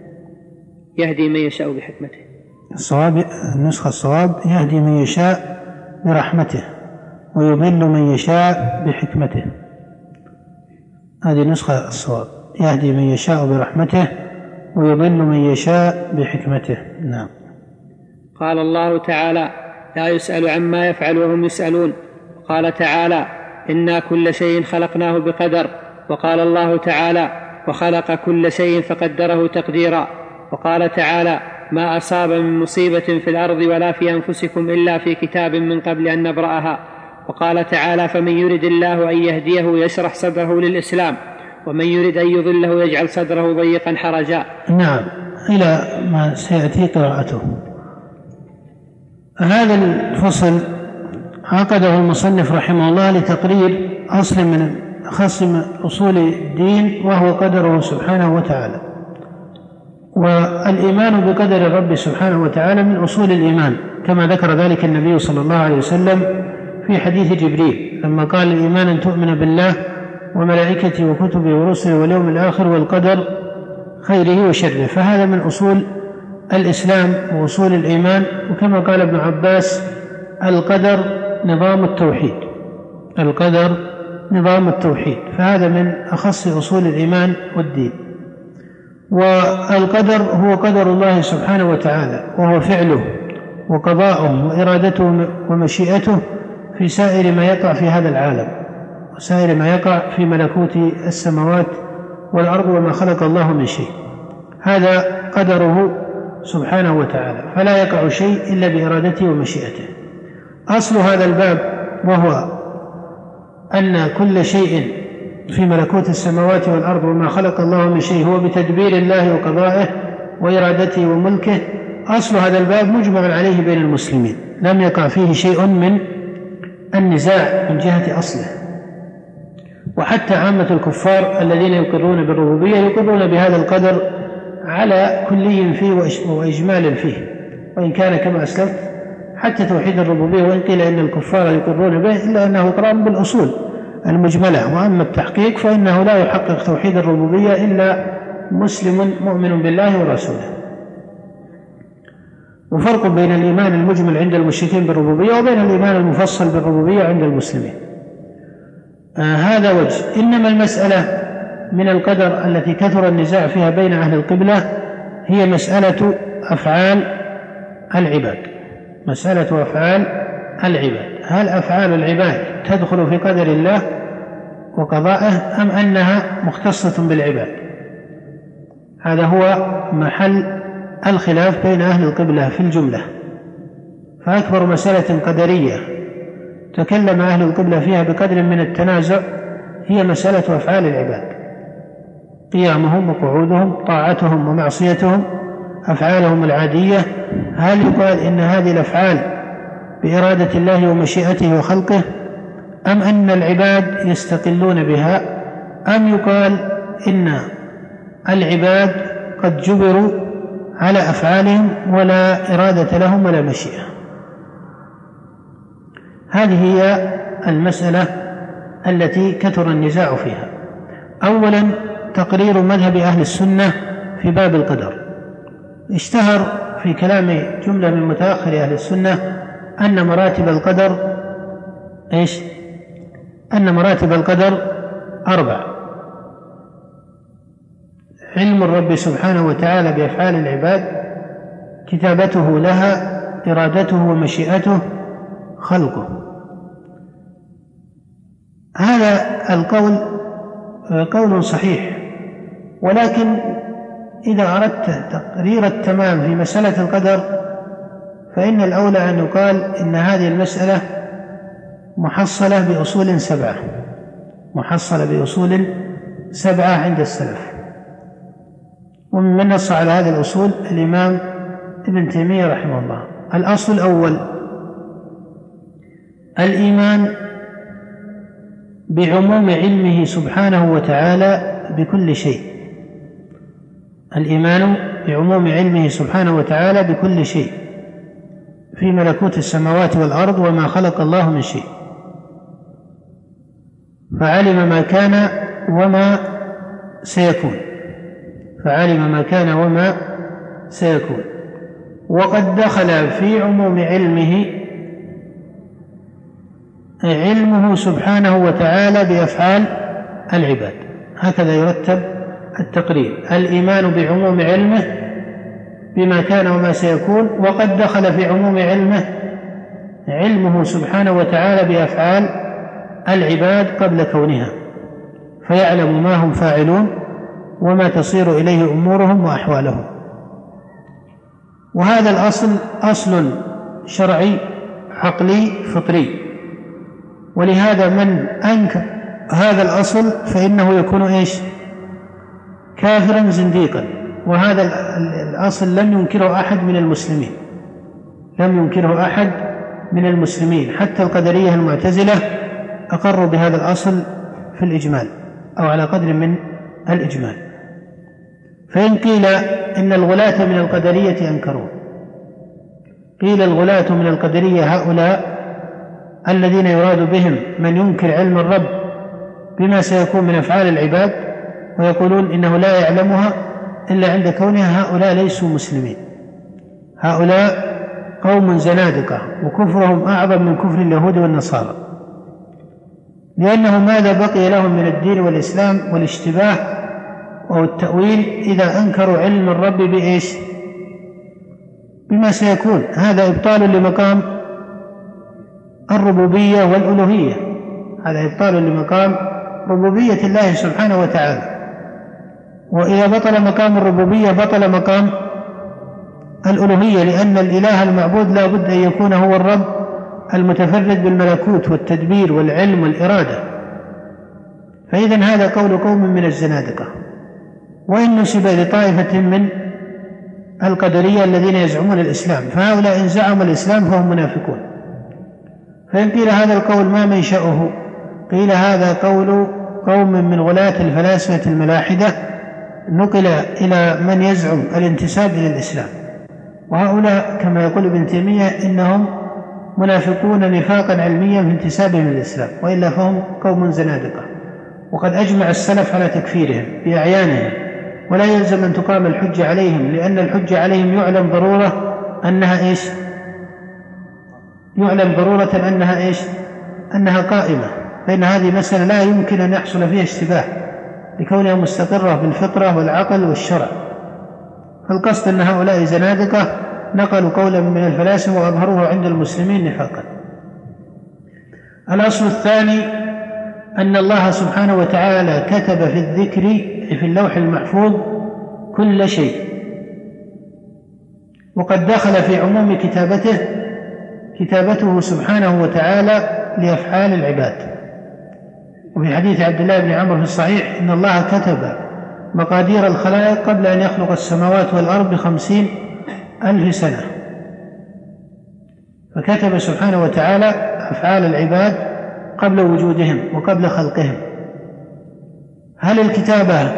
A: يهدي من يشاء بحكمته.
B: الصواب النسخة الصواب يهدي من يشاء برحمته، ويضل من يشاء بحكمته. هذه نسخة الصواب: يهدي من يشاء برحمته ويضل من يشاء بحكمته. نعم.
A: قال الله تعالى: لا يسأل عما يفعل وهم يسألون. قال تعالى: إنا كل شيء خلقناه بقدر. وقال الله تعالى: وخلق كل شيء فقدره تقديرا. وقال تعالى: ما أصاب من مصيبة في الأرض ولا في أنفسكم إلا في كتاب من قبل أن نبرأها. وقال تعالى: فمن يرد الله أن يهديه يشرح صدره للإسلام ومن يرد أن يضله يجعل صدره ضيقا حرجا.
B: نعم، إلى ما سيأتي قراءته. هذا الفصل عقده المصنف رحمه الله لتقرير أصل من أخص أصول الدين، وهو قدره سبحانه وتعالى. والإيمان بقدر الرب سبحانه وتعالى من أصول الإيمان، كما ذكر ذلك النبي صلى الله عليه وسلم في حديث جبريل لما قال: الإيمان أن تؤمن بالله وملائكته وكتبه ورسله واليوم الآخر والقدر خيره وشره. فهذا من أصول الإسلام وأصول الإيمان. وكما قال ابن عباس: القدر نظام التوحيد، القدر نظام التوحيد. فهذا من أخص أصول الإيمان والدين. والقدر هو قدر الله سبحانه وتعالى، وهو فعله وقضاؤه وإرادته ومشيئته في سائر ما يقع في هذا العالم وسائر ما يقع في ملكوت السماوات والأرض وما خلق الله من شيء. هذا قدره سبحانه وتعالى، فلا يقع شيء إلا بإرادته ومشيئته. أصل هذا الباب وهو أن كل شيء في ملكوت السماوات والأرض وما خلق الله من شيء هو بتدبير الله وقضائه وإرادته وملكه. أصل هذا الباب مجمع عليه بين المسلمين، لم يقع فيه شيء من النزاع من جهة أصله. وحتى عامة الكفار الذين يقرون بالربوبية يقرون بهذا القدر على كلي فيه وإجمال فيه، وإن كان كما أسلفت حتى توحيد الربوبية وإن قيل إن الكفار يقرون به إلا أنه إقرار بالأصول المجملة. وأما التحقيق فإنه لا يحقق توحيد الربوبية إلا مسلم مؤمن بالله ورسوله. وفرق بين الإيمان المجمل عند المشركين بالربوبية وبين الإيمان المفصل بالربوبية عند المسلمين. آه هذا وجه. إنما المسألة من القدر التي كثر النزاع فيها بين أهل القبلة هي مسألة أفعال العباد، مسألة أفعال العباد. هل أفعال العباد تدخل في قدر الله وقضائه أم أنها مختصة بالعباد؟ هذا هو محل الخلاف بين أهل القبلة في الجملة. فأكبر مسألة قدرية تكلم أهل القبلة فيها بقدر من التنازع هي مسألة أفعال العباد، قيامهم وقعودهم، طاعتهم ومعصيتهم، أفعالهم العادية. هل يقال إن هذه الأفعال بإرادة الله ومشيئته وخلقه أم أن العباد يستقلون بها، أم يقال إن العباد قد جبروا على أفعالهم ولا إرادة لهم ولا مشيئة؟ هذه هي المسألة التي كثر النزاع فيها. أولا تقرير مذهب أهل السنة في باب القدر. اشتهر في كلام جملة من متأخر أهل السنة أن مراتب القدر إيش؟ أن مراتب القدر أربع: علم الرب سبحانه وتعالى بأفعال العباد، كتابته لها، إرادته ومشيئته، خلقه. هذا القول قول صحيح، ولكن إذا أردت تقرير التمام في مسألة القدر فإن الأولى أن يقال إن هذه المسألة محصلة بأصول سبعة، محصلة بأصول سبعة عند السلف. ومن نص على هذه الأصول الإمام ابن تيمية رحمه الله. الأصل الأول: الإيمان بعموم علمه سبحانه وتعالى بكل شيء، الإيمان بعموم علمه سبحانه وتعالى بكل شيء في ملكوت السماوات والأرض وما خلق الله من شيء، فعلم ما كان وما سيكون، فعلم ما كان وما سيكون. وقد دخل في عموم علمه علمه سبحانه وتعالى بأفعال العباد. هكذا يرتب التقرير: الإيمان بعموم علمه بما كان وما سيكون، وقد دخل في عموم علمه علمه سبحانه وتعالى بأفعال العباد قبل كونها، فيعلم ما هم فاعلون وما تصير إليه أمورهم وأحوالهم. وهذا الأصل أصل شرعي عقلي فطري، ولهذا من أنكر هذا الأصل فإنه يكون إيش؟ كافرا زنديقا. وهذا الأصل لم ينكره أحد من المسلمين، لم ينكره أحد من المسلمين، حتى القدرية المعتزلة أقروا بهذا الأصل في الإجمال أو على قدر من الإجمال. فإن قيل إن الغلاة من القدرية أنكروه، قيل الغلاة من القدرية هؤلاء الذين يراد بهم من ينكر علم الرب بما سيكون من أفعال العباد ويقولون إنه لا يعلمها إلا عند كونها، هؤلاء ليسوا مسلمين، هؤلاء قوم زنادقة، وكفرهم أعظم من كفر اليهود والنصارى، لأنه ماذا بقي لهم من الدين والإسلام والاشتباه أو التأويل إذا أنكروا علم الرب بإيش؟ بما سيكون. هذا إبطال لمقام الربوبية والألوهية، هذا إبطال لمقام ربوبية الله سبحانه وتعالى. وإذا بطل مقام الربوبية بطل مقام الألوهية، لأن الإله المعبود لا بد أن يكون هو الرب المتفرد بالملكوت والتدبير والعلم والإرادة. فإذن هذا قول قوم من الزنادقة. وإن نسب لطائفة من القدرية الذين يزعمون الإسلام، فهؤلاء إن زعموا الإسلام فهم منافقون. فإن قيل هذا القول ما منشأه؟ قيل هذا قول قوم من غلاة الفلاسفة الملاحدة نقل إلى من يزعم الانتساب إلى الإسلام، وهؤلاء كما يقول ابن تيمية إنهم منافقون نفاقا علميا في انتسابهم إلى الإسلام، وإلا فهم قوم زنادقة. وقد أجمع السلف على تكفيرهم بأعيانهم، ولا يلزم أن تقام الحجة عليهم، لأن الحجة عليهم يعلم ضرورة أنها إيش؟ يعلم ضرورة أنها إيش؟ أنها قائمة، فإن هذه مسألة لا يمكن أن يحصل فيها اشتباه لكونها مستقرة بالفطرة والعقل والشرع. فالقصد أن هؤلاء زنادقة نقلوا قولا من الفلاسفة وأظهروه عند المسلمين نفاقا. الأصل الثاني أن الله سبحانه وتعالى كتب في الذكر في اللوح المحفوظ كل شيء، وقد دخل في عموم كتابته كتابته سبحانه وتعالى لأفعال العباد. وفي حديث عبد الله بن عمرو في الصحيح إن الله كتب مقادير الخلائق قبل أن يخلق السماوات والأرض بخمسين ألف سنة، فكتب سبحانه وتعالى أفعال العباد قبل وجودهم وقبل خلقهم. هل الكتابة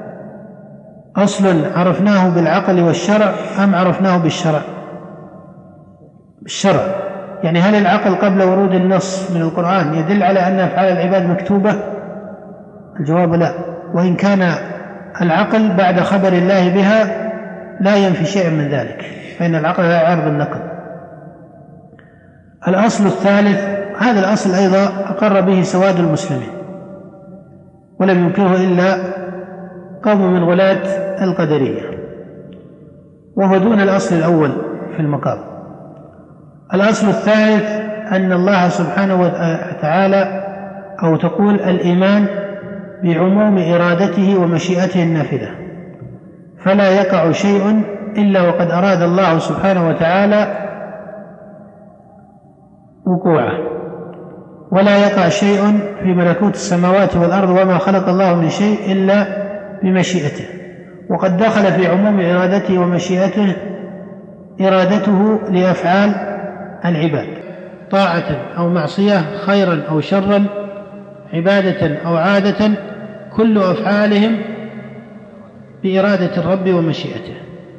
B: أصل عرفناه بالعقل والشرع أم عرفناه بالشرع؟ بالشرع. يعني هل العقل قبل ورود النص من القرآن يدل على أن أفعال العباد مكتوبة؟ الجواب لا، وإن كان العقل بعد خبر الله بها لا ينفي شيء من ذلك، فإن العقل لا يعارض النقل. الأصل الثالث، هذا الأصل أيضا أقر به سواد المسلمين ولم ينكره إلا قوم من غلاة القدرية، وهو دون الأصل الأول في المقام. الأصل الثالث أن الله سبحانه وتعالى أو تقول الإيمان بعموم إرادته ومشيئته النافذة، فلا يقع شيء إلا وقد أراد الله سبحانه وتعالى وقوعه، ولا يقع شيء في ملكوت السماوات والأرض وما خلق الله من شيء إلا بمشيئته. وقد دخل في عموم إرادته ومشيئته إرادته لأفعال العباد، طاعة أو معصية، خيرا أو شرا، عبادة أو عادة، كل أفعالهم بإرادة الرب ومشيئته.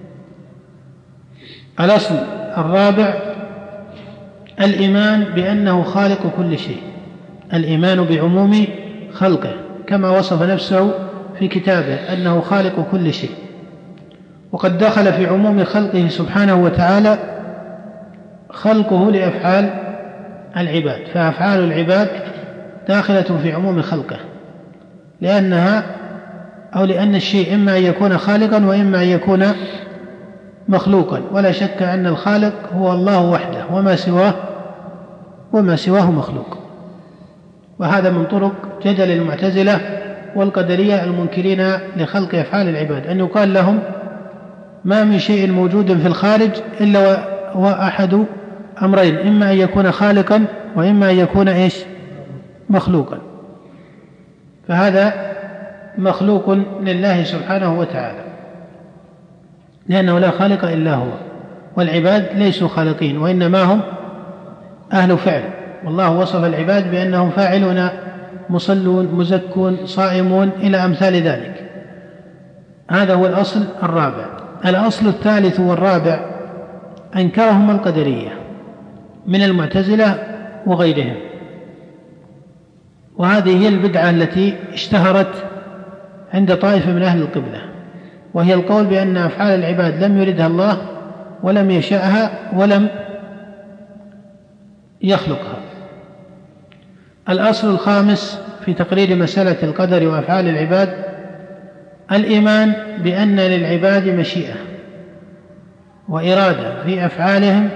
B: الأصل الرابع الإيمان بأنه خالق كل شيء، الإيمان بعموم خلقه كما وصف نفسه في كتابه أنه خالق كل شيء. وقد دخل في عموم خلقه سبحانه وتعالى خلقه لأفعال العباد، فأفعال العباد داخلة في عموم خلقه، لأنها أو لأن الشيء إما أن يكون خالقا وإما أن يكون مخلوقا، ولا شك أن الخالق هو الله وحده وما سواه وما سواه مخلوق. وهذا من طرق جدل المعتزلة والقدرية المنكرين لخلق أفعال العباد، أن يقال لهم ما من شيء موجود في الخارج إلا هو أحد أمرين، إما أن يكون خالقا وإما أن يكون إيش مخلوقا، فهذا مخلوق لله سبحانه وتعالى لأنه لا خالق إلا هو، والعباد ليسوا خالقين وإنما هم أهل فعل، والله وصف العباد بأنهم فاعلون مصلون مزكون صائمون إلى أمثال ذلك. هذا هو الأصل الرابع. الأصل الثالث والرابع أنكرهم القدرية من المعتزلة وغيرهم، وهذه هي البدعة التي اشتهرت عند طائفة من أهل القبلة، وهي القول بأن أفعال العباد لم يردها الله ولم يشأها ولم يخلقها. الأصل الخامس في تقرير مسألة القدر وأفعال العباد الإيمان بأن للعباد مشيئة وإرادة في أفعالهم،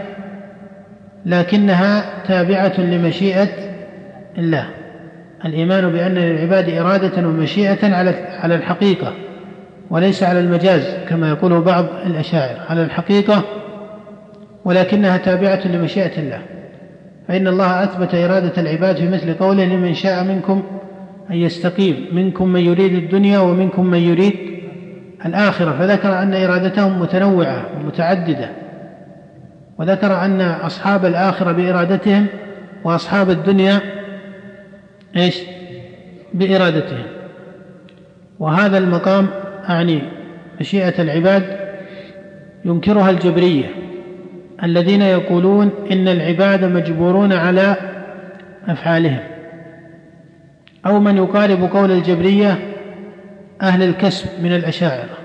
B: لكنها تابعة لمشيئة الله. الإيمان بأن للعباد إرادة ومشيئة على الحقيقة وليس على المجاز كما يقوله بعض الأشاعرة، على الحقيقة ولكنها تابعة لمشيئة الله، فإن الله أثبت إرادة العباد في مثل قوله لمن شاء منكم أن يستقيم، منكم من يريد الدنيا ومنكم من يريد الآخرة، فذكر أن إرادتهم متنوعة ومتعددة، وذكر أن أصحاب الآخرة بإرادتهم وأصحاب الدنيا إيش بإرادتهم. وهذا المقام أعني مشيئة العباد ينكرها الجبرية الذين يقولون إن العباد مجبورون على أفعالهم، أو من يقارب قول الجبرية أهل الكسب من الأشاعرة.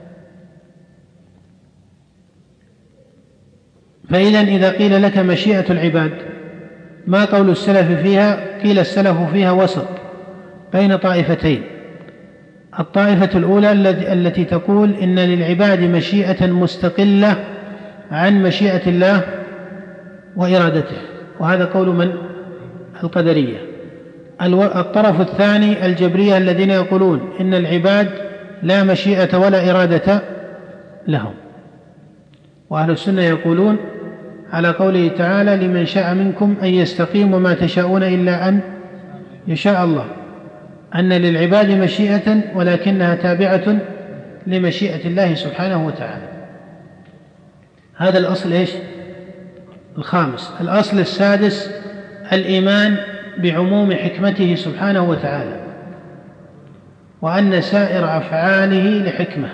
B: فإذا إذا قيل لك مشيئة العباد ما قول السلف فيها؟ قيل السلف فيها وسط بين طائفتين. الطائفة الأولى التي تقول إن للعباد مشيئة مستقلة عن مشيئة الله وإرادته، وهذا قول من؟ القدرية. الطرف الثاني الجبرية الذين يقولون إن العباد لا مشيئة ولا إرادة لهم. وأهل السنة يقولون على قوله تعالى لمن شاء منكم أن يستقيم وما تشاءون إلا أن يشاء الله، أن للعباد مشيئة ولكنها تابعة لمشيئة الله سبحانه وتعالى. هذا الأصل إيش؟ الخامس. الأصل السادس الإيمان بعموم حكمته سبحانه وتعالى، وأن سائر أفعاله لحكمة،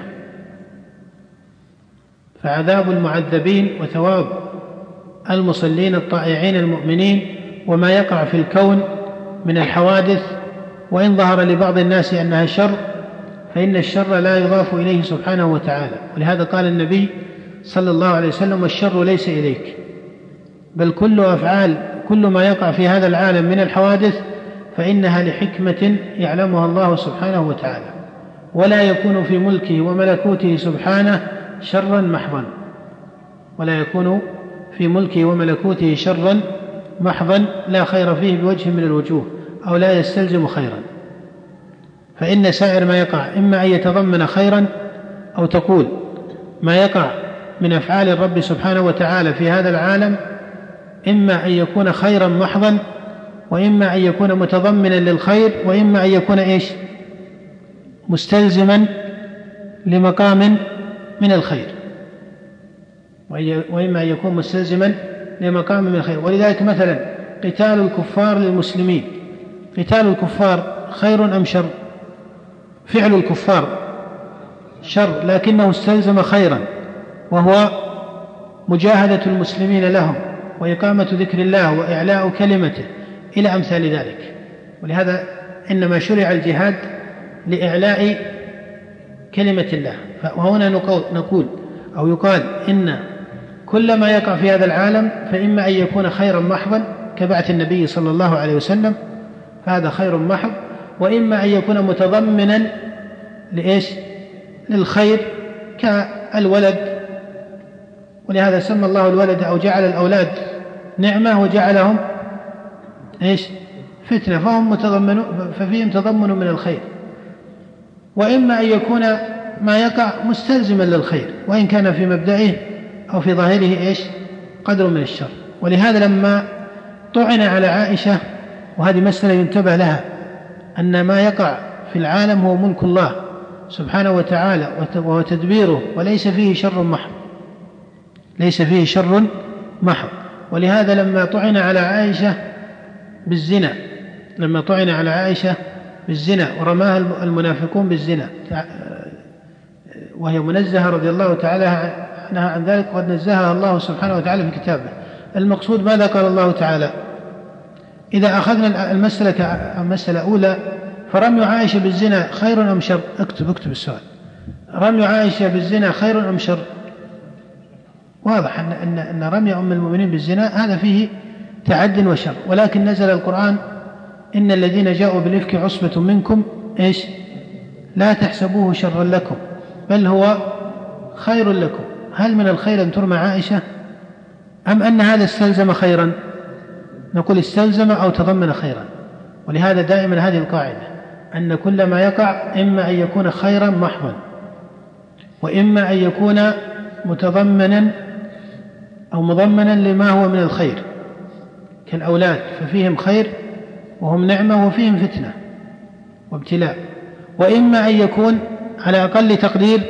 B: فعذاب المعذبين وثواب المصلين الطائعين المؤمنين وما يقع في الكون من الحوادث، وإن ظهر لبعض الناس أنها شر فإن الشر لا يضاف إليه سبحانه وتعالى، ولهذا قال النبي صلى الله عليه وسلم الشر ليس إليك، بل كل أفعال كل ما يقع في هذا العالم من الحوادث فإنها لحكمة يعلمها الله سبحانه وتعالى، ولا يكون في ملكه وملكوته سبحانه شرا محضا، ولا يكون في ملكه وملكوته شرا محضا لا خير فيه بوجه من الوجوه أو لا يستلزم خيرا، فإن سائر ما يقع إما أن يتضمن خيرا، أو تقول ما يقع من أفعال الرب سبحانه وتعالى في هذا العالم إما أن يكون خيرا محضا، وإما أن يكون متضمنا للخير، وإما أن يكون إيش مستلزما لمقام من الخير، وإما أن يكون مستلزما لمقام من الخير. ولذلك مثلا قتال الكفار للمسلمين، قتال الكفار خير أم شر؟ فعل الكفار شر لكنه استلزم خيرا، وهو مجاهدة المسلمين لهم وإقامة ذكر الله وإعلاء كلمته إلى أمثال ذلك. ولهذا إنما شرع الجهاد لإعلاء كلمة الله. وهنا نقول أو يقال إن كل ما يقع في هذا العالم فإما أن يكون خيرا محضا كبعث النبي صلى الله عليه وسلم فهذا خير محض. وإما أن يكون متضمنا لإيش؟ للخير كالولد، ولهذا سمى الله الولد أو جعل الأولاد نعمة وجعلهم إيش؟ فتنة، فهم متضمنون ففيهم تضمن من الخير. وإما أن يكون ما يقع مستلزما للخير وإن كان في مبدئه أو في ظاهره إيش؟ قدر من الشر. ولهذا لما طعن على عائشة، وهذه مسألة ينتبه لها، أن ما يقع في العالم هو ملك الله سبحانه وتعالى وهو تدبيره وليس فيه شر محض، ليس فيه شر محض. ولهذا لما طعن على عائشة بالزنا لما طعن على عائشة بالزنا ورماها المنافقون بالزنا وهي منزهة رضي الله تعالى عنها عن ذلك، وقد نزهها الله سبحانه وتعالى في كتابه. المقصود ماذا قال الله تعالى؟ إذا أخذنا المسألة كمسألة أولى، فرمي عائشة بالزنا خير أم شر؟ اكتب اكتب السؤال. رمي عائشة بالزنا خير أم شر؟ واضح أن, أن, أن رمي أم المؤمنين بالزنا هذا فيه تعد وشر، ولكن نزل القرآن إن الذين جاءوا بالإفك عصبة منكم إيش؟ لا تحسبوه شرا لكم بل هو خير لكم. هل من الخير أن ترمى عائشة أم أن هذا استلزم خيرا؟ نقول استلزم أو تضمن خيرا. ولهذا دائما هذه القاعدة أن كل ما يقع إما أن يكون خيرا محضا وإما أن يكون متضمنا أو مضمنا لما هو من الخير، كالأولاد ففيهم خير وهم نعمة وفيهم فتنة وابتلاء. وإما أن يكون على أقل تقدير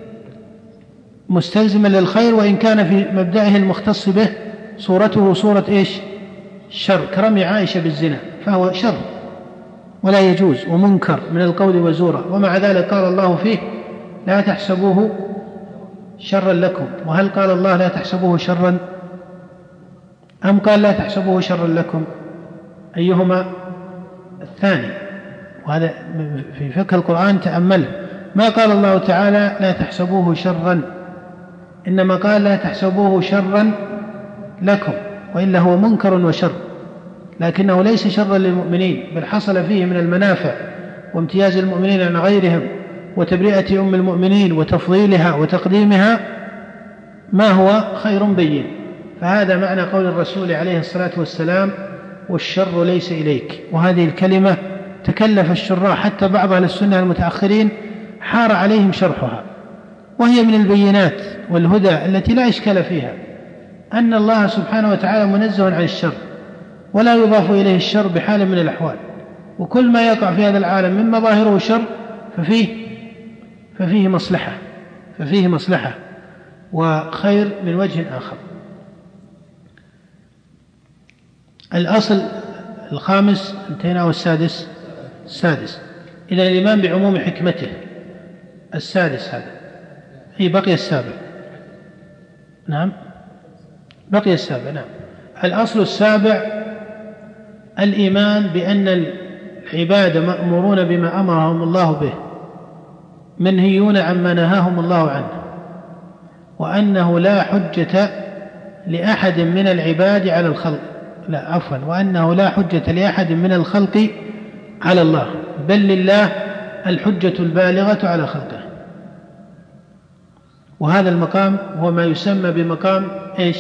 B: مستلزما للخير وإن كان في مبدئه المختص به صورته صورة إيش؟ شر، كرمي عائشة بالزنا فهو شر ولا يجوز ومنكر من القول وزورا، ومع ذلك قال الله فيه لا تحسبوه شرا لكم. وهل قال الله لا تحسبوه شرا أم قال لا تحسبوه شرا لكم؟ أيهما؟ الثاني. وهذا في فقه القرآن تأمله، ما قال الله تعالى لا تحسبوه شرا، إنما قال لا تحسبوه شرا لكم، وإلا هو منكر وشر، لكنه ليس شرا للمؤمنين بل حصل فيه من المنافع وامتياز المؤمنين عن غيرهم وتبرئة أم المؤمنين وتفضيلها وتقديمها ما هو خير بين. فهذا معنى قول الرسول عليه الصلاة والسلام والشر ليس إليك. وهذه الكلمة تكلف الشراح حتى بعض أهل السنة المتأخرين حار عليهم شرحها، وهي من البينات والهدى التي لا إشكال فيها أن الله سبحانه وتعالى منزه عن الشر ولا يضاف إليه الشر بحال من الأحوال، وكل ما يقع في هذا العالم من مظاهره شر ففيه ففيه مصلحة ففيه مصلحة وخير من وجه آخر. الأصل الخامس انتهينا والسادس السادس إلى الإيمان بعموم حكمته. السادس هذا هي بقي السابع. نعم بقي السابع. نعم الأصل السابع الإيمان بأن العباد مأمورون بما أمرهم الله به منهيون عما نهاهم الله عنه، وأنه لا حجة لأحد من العباد على الخلق لا عفوا وأنه لا حجة لأحد من الخلق على الله بل لله الحجة البالغة على خلقه. وهذا المقام هو ما يسمى بمقام إيش؟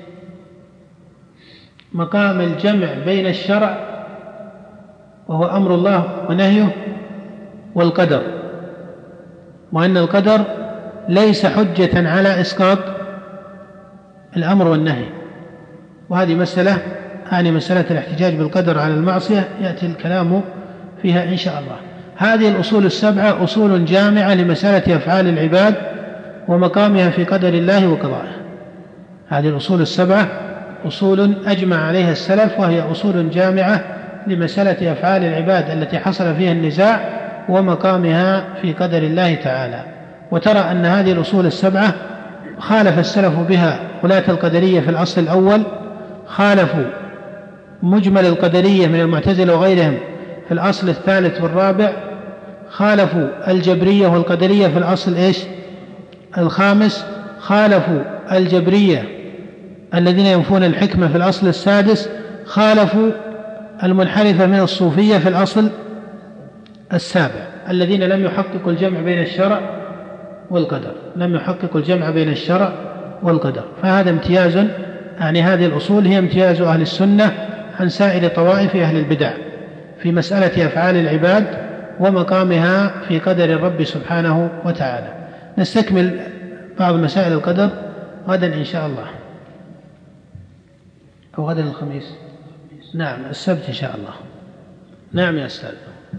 B: مقام الجمع بين الشرع وهو أمر الله ونهيه والقدر، وأن القدر ليس حجة على إسقاط الأمر والنهي. وهذه مسألة يعني مسألة الاحتجاج بالقدر على المعصية يأتي الكلام فيها إن شاء الله. هذه الأصول السبعة أصول جامعة لمسألة أفعال العباد ومقامها في قدر الله وقضائه. هذه الأصول السبعة أصول أجمع عليها السلف، وهي أصول جامعة لمسألة أفعال العباد التي حصل فيها النزاع ومقامها في قدر الله تعالى. وترى أن هذه الأصول السبعة خالف السلف بها غلاة القدرية في الأصل الأول، خالفوا مجمل القدرية من المعتزلة وغيرهم في الأصل الثالث والرابع، خالفوا الجبرية والقدرية في الأصل إيش؟ الخامس، خالفوا الجبرية الذين ينفون الحكمة في الأصل السادس، خالفوا المنحرفة من الصوفية في الأصل السابع، الذين لم يحققوا الجمع بين الشرع والقدر، لم يحققوا الجمع بين الشرع والقدر. فهذا امتياز، يعني هذه الأصول هي امتياز أهل السنة عن سائر طوائف أهل البدع في مسألة أفعال العباد ومقامها في قدر الرب سبحانه وتعالى. نستكمل بعض مسائل القدر غدا إن شاء الله، أو غدا الخميس، نعم السبت إن شاء الله. نعم يا أستاذ.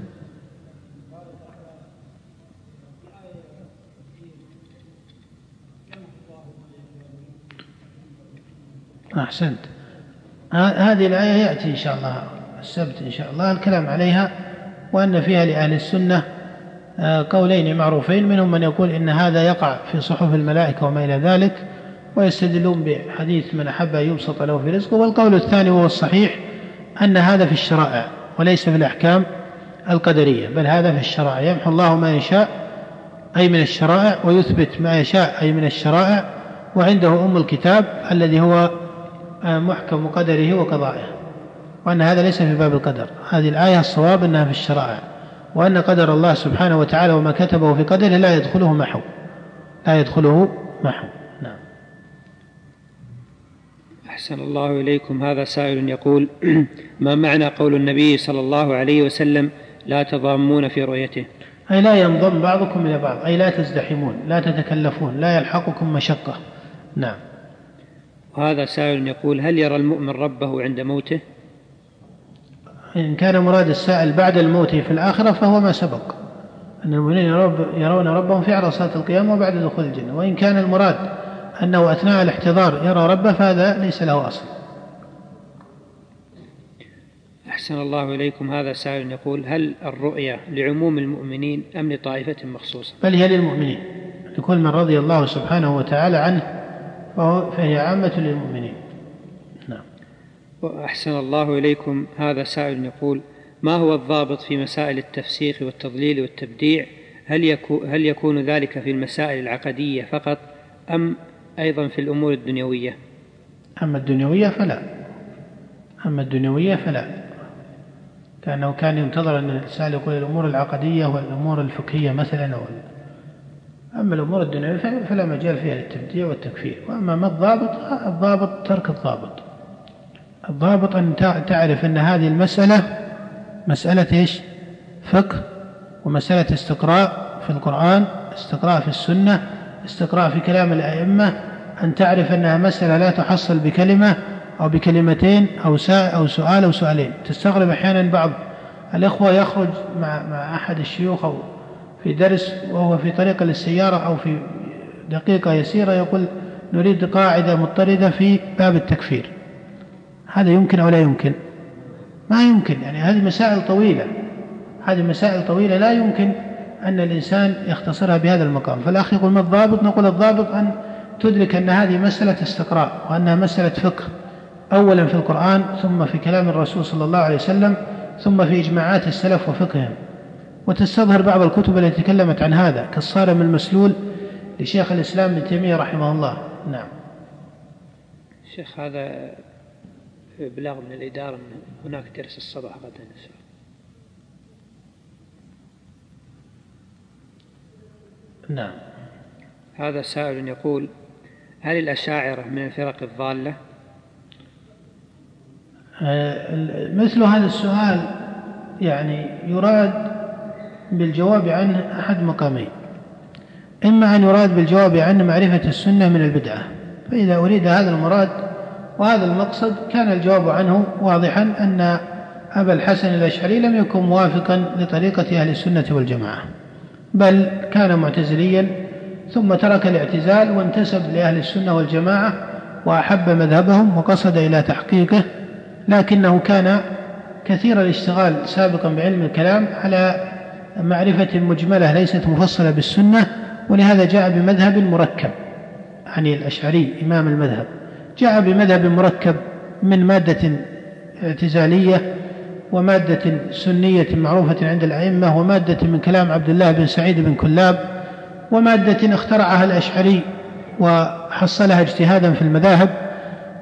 B: أحسنت. هذه الآية يأتي إن شاء الله السبت إن شاء الله الكلام عليها، وأن فيها لأهل السنة قولين معروفين، منهم من يقول إن هذا يقع في صحف الملائكة وما إلى ذلك، ويستدلون بحديث من أحب أن يبسط له في رزقه. والقول الثاني وهو الصحيح أن هذا في الشرائع وليس في الأحكام القدرية، بل هذا في الشرائع، يمحو الله ما يشاء أي من الشرائع ويثبت ما يشاء أي من الشرائع، وعنده أم الكتاب الذي هو محكم قدره وقضائه، وأن هذا ليس في باب القدر. هذه الآية الصواب أنها في الشرائع، وأن قدر الله سبحانه وتعالى وما كتبه في قدره لا يدخله محو، لا يدخله محو. نعم.
A: أحسن الله إليكم. هذا سائل يقول: ما معنى قول النبي صلى الله عليه وسلم: لا تضامون في رؤيته؟
B: أي لا ينضم بعضكم إلى بعض، أي لا تزدحمون، لا تتكلفون، لا يلحقكم مشقة. نعم.
A: وهذا سائل يقول: هل يرى المؤمن ربه عند موته؟
B: إن كان مراد السائل بعد الموت في الآخرة فهو ما سبق، أن المؤمنين يرون ربهم في عرصات القيامة وبعد دخول الجنة. وإن كان المراد أنه أثناء الاحتضار يرى ربه فهذا ليس له أصل.
A: أحسن الله إليكم. هذا سائل يقول: هل الرؤية لعموم المؤمنين أم لطائفة مخصوصة؟
B: بل هي للمؤمنين، لكل من رضي الله سبحانه وتعالى عنه فهي عامة للمؤمنين. نعم.
A: وأحسن الله إليكم. هذا سائل يقول: ما هو الضابط في مسائل التفسيق والتضليل والتبديع؟ هل يكون, هل يكون ذلك في المسائل العقدية فقط أم أيضا في الأمور الدنيوية؟
B: أما الدنيوية فلا، أما الدنيوية فلا، كأنه كان ينتظر أن الإنسان يقول الأمور العقدية والأمور الفقهية مثلا، أما الأمور الدنيوية فلا مجال فيها للتبديع والتكفير. وأما ما الضابط؟ الضابط ترك الضابط. الضابط أن تعرف أن هذه المسألة مسألة إيش؟ فقه، ومسألة استقراء في القرآن، استقراء في السنة، استقراء في كلام الأئمة، أن تعرف أنها مسألة لا تحصل بكلمة أو بكلمتين أو أو سؤال أو سؤالين. تستغرب أحيانا بعض الإخوة يخرج مع مع أحد الشيوخ أو في درس وهو في طريق للسيارة أو في دقيقة يسيرة يقول: نريد قاعدة مضطردة في باب التكفير. هذا يمكن أو لا يمكن؟ ما يمكن. يعني هذه مسائل طويلة، هذه مسائل طويلة لا يمكن أن الإنسان يختصرها بهذا المقام. فالأخ يقول: ما الضابط؟ نقول: الضابط أن تدرك أن هذه مسألة استقراء، وأنها مسألة فقه، أولا في القرآن، ثم في كلام الرسول صلى الله عليه وسلم، ثم في إجماعات السلف وفقههم. وتستظهر بعض الكتب التي تكلمت عن هذا كالصارم المسلول لشيخ الإسلام ابن تيمية رحمه الله. نعم.
A: شيخ، هذا بلاغ من الإدارة أن هناك درس الصباح غدا إن شاء
B: الله. نعم.
A: هذا سائل يقول: هل الأشاعرة من الفرق الضالة؟
B: مثل هذا السؤال يعني يراد بالجواب عنه أحد مقامين: إما أن يراد بالجواب عنه معرفة السنة من البدعة، فإذا أريد هذا المراد وهذا المقصد كان الجواب عنه واضحا، أن أبا الحسن الأشعري لم يكن موافقا لطريقة أهل السنة والجماعة، بل كان معتزليا ثم ترك الاعتزال وانتسب لأهل السنة والجماعة وأحب مذهبهم وقصد إلى تحقيقه، لكنه كان كثير الاشتغال سابقا بعلم الكلام على معرفة مجملة ليست مفصلة بالسنة، ولهذا جاء بمذهب مركب. يعني الأشعري إمام المذهب جاء بمذهب مركب من مادة اعتزالية ومادة سنية معروفة عند الأئمة ومادة من كلام عبد الله بن سعيد بن كلاب ومادة اخترعها الأشعري وحصلها اجتهادا في المذاهب،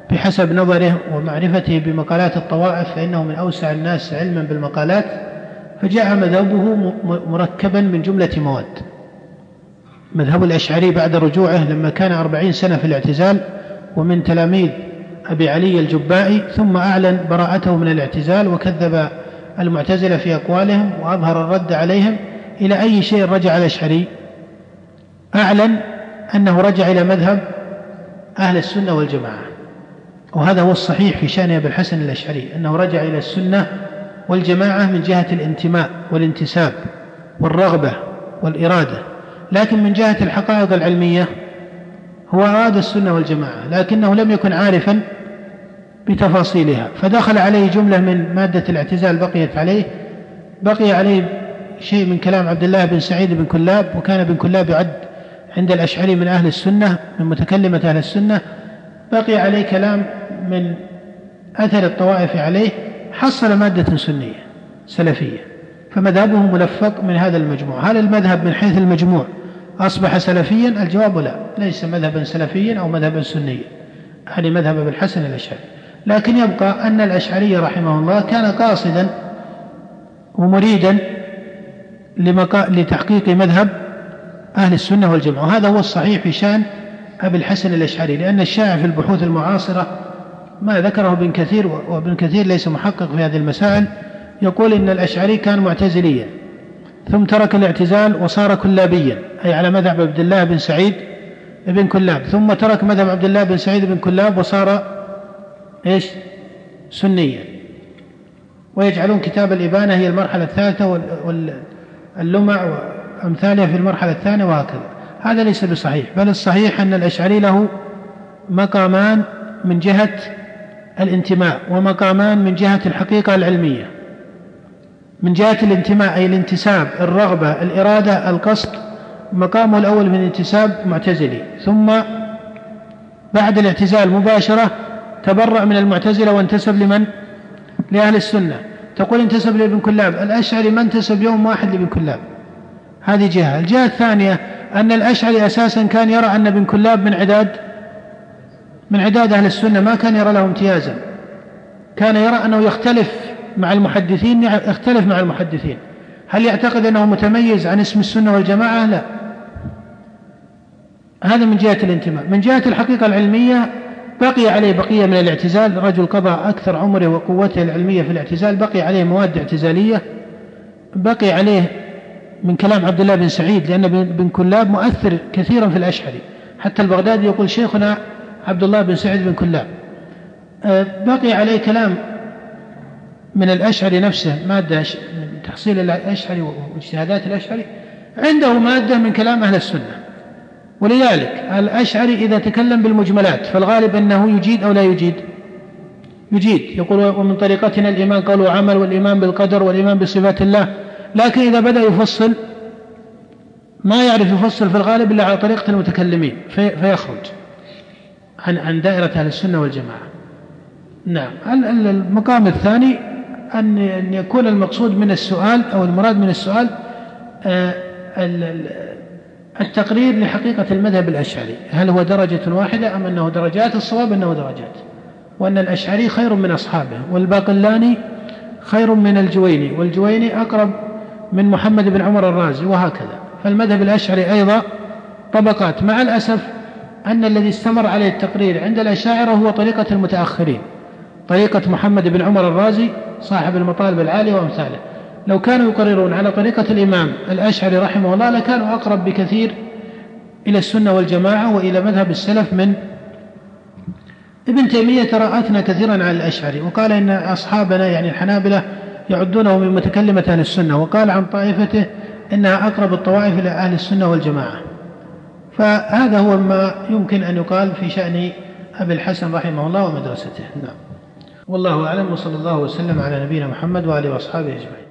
B: بحسب نظره ومعرفته بمقالات الطوائف، فإنه من أوسع الناس علما بالمقالات، فجاء مذهبه مركبا من جملة مواد. مذهب الأشعري بعد رجوعه لما كان أربعين سنة في الاعتزال ومن تلاميذ أبي علي الجبائي، ثم أعلن براءته من الاعتزال وكذب المعتزلة في أقوالهم وأظهر الرد عليهم. إلى أي شيء رجع الأشعري؟ أعلن أنه رجع إلى مذهب أهل السنة والجماعة، وهذا هو الصحيح في شأن أبي الحسن الأشعري، أنه رجع إلى السنة والجماعة من جهة الانتماء والانتساب والرغبة والإرادة، لكن من جهة الحقائق العلمية هو أراد السنة والجماعة، لكنه لم يكن عارفا بتفاصيلها، فدخل عليه جملة من مادة الاعتزال بقيت عليه بقي عليه شيء من كلام عبد الله بن سعيد بن كلاب، وكان بن كلاب يعد عند الأشعري من أهل السنة، من متكلمة أهل السنة. بقي عليه كلام من أثر الطوائف عليه، حصل مادة سنية سلفية، فمذهبه ملفق من هذا المجموع. هل المذهب من حيث المجموع أصبح سلفيا؟ الجواب لا، ليس مذهبا سلفيا أو مذهبا سنيا، هذا مذهب أبي الحسن الأشعري. لكن يبقى أن الأشعري رحمه الله كان قاصدا ومريدا لتحقيق مذهب أهل السنة والجماعة، وهذا هو الصحيح في شأن أبي الحسن الأشعري، لأن الشائع في البحوث المعاصرة ما ذكره ابن كثير، وابن كثير ليس محقق في هذه المسائل، يقول إن الأشعري كان معتزليا ثم ترك الاعتزال وصار كلابيا، أي على مذهب عبد الله بن سعيد بن كلاب، ثم ترك مذهب عبد الله بن سعيد بن كلاب وصار إيش؟ سنيا، ويجعلون كتاب الإبانة هي المرحلة الثالثة واللمع وأمثالها في المرحلة الثانية وهكذا. هذا ليس بصحيح، بل الصحيح أن الأشعري له مقامان من جهة الانتماء ومقامان من جهة الحقيقة العلمية. من جهة الانتماء أي الانتساب، الرغبة، الإرادة، القصد، مقامه الأول من الانتساب معتزلي، ثم بعد الاعتزال مباشرة تبرأ من المعتزلة وانتسب لمن؟ لأهل السنة. تقول انتسب لابن كلاب، الأشعري ما انتسب يوم واحد لابن كلاب، هذه جهة. الجهة الثانية أن الأشعري أساسا كان يرى أن ابن كلاب من عداد من عداد أهل السنة، ما كان يرى له امتيازا، كان يرى أنه يختلف مع المحدثين يختلف مع المحدثين. هل يعتقد أنه متميز عن اسم السنة والجماعة؟ لا. هذا من جهة الانتماء. من جهة الحقيقة العلمية بقي عليه بقية من الاعتزال، رجل قضى أكثر عمره وقوته العلمية في الاعتزال، بقي عليه مواد اعتزالية، بقي عليه من كلام عبد الله بن سعيد، لأن بن كلاب مؤثر كثيرا في الأشعري، حتى البغدادي يقول شيخنا عبد الله بن سعيد بن كلاب. بقي عليه كلام من الأشعري نفسه، مادة من تحصيل الأشعري واجتهادات الأشعري، عنده مادة من كلام أهل السنة. ولذلك الأشعري إذا تكلم بالمجملات فالغالب أنه يجيد أو لا يجيد؟ يجيد. يقول ومن طريقتنا الإيمان قول وعمل، والإيمان بالقدر، والإيمان بصفات الله. لكن إذا بدأ يفصل ما يعرف يفصل في الغالب إلا على طريقة المتكلمين، في فيخرج عن عن دائرة أهل السنة والجماعة. نعم. المقام الثاني أن يكون المقصود من السؤال أو المراد من السؤال التقرير لحقيقة المذهب الأشعري، هل هو درجة واحدة أم أنه درجات؟ الصواب أنه درجات، وأن الأشعري خير من أصحابه، والباقلاني خير من الجويني، والجويني أقرب من محمد بن عمر الرازي، وهكذا. فالمذهب الأشعري أيضا طبقات، مع الأسف أن الذي استمر عليه التقرير عند الأشاعرة هو طريقة المتأخرين، طريقة محمد بن عمر الرازي صاحب المطالب العالية وأمثاله. لو كانوا يقررون على طريقة الإمام الأشعري رحمه الله لكانوا أقرب بكثير إلى السنة والجماعة وإلى مذهب السلف من ابن تيمية. ترى أثنى كثيرا على الأشعري وقال إن أصحابنا يعني الحنابلة يعدونه من متكلمة أهل السنة، وقال عن طائفته إنها أقرب الطوائف إلى أهل السنة والجماعة. فهذا هو ما يمكن أن يقال في شأن أبي الحسن رحمه الله ومدرسته. نعم. والله أعلم، وصلى الله وسلم على نبينا محمد وآله وأصحابه أجمعين.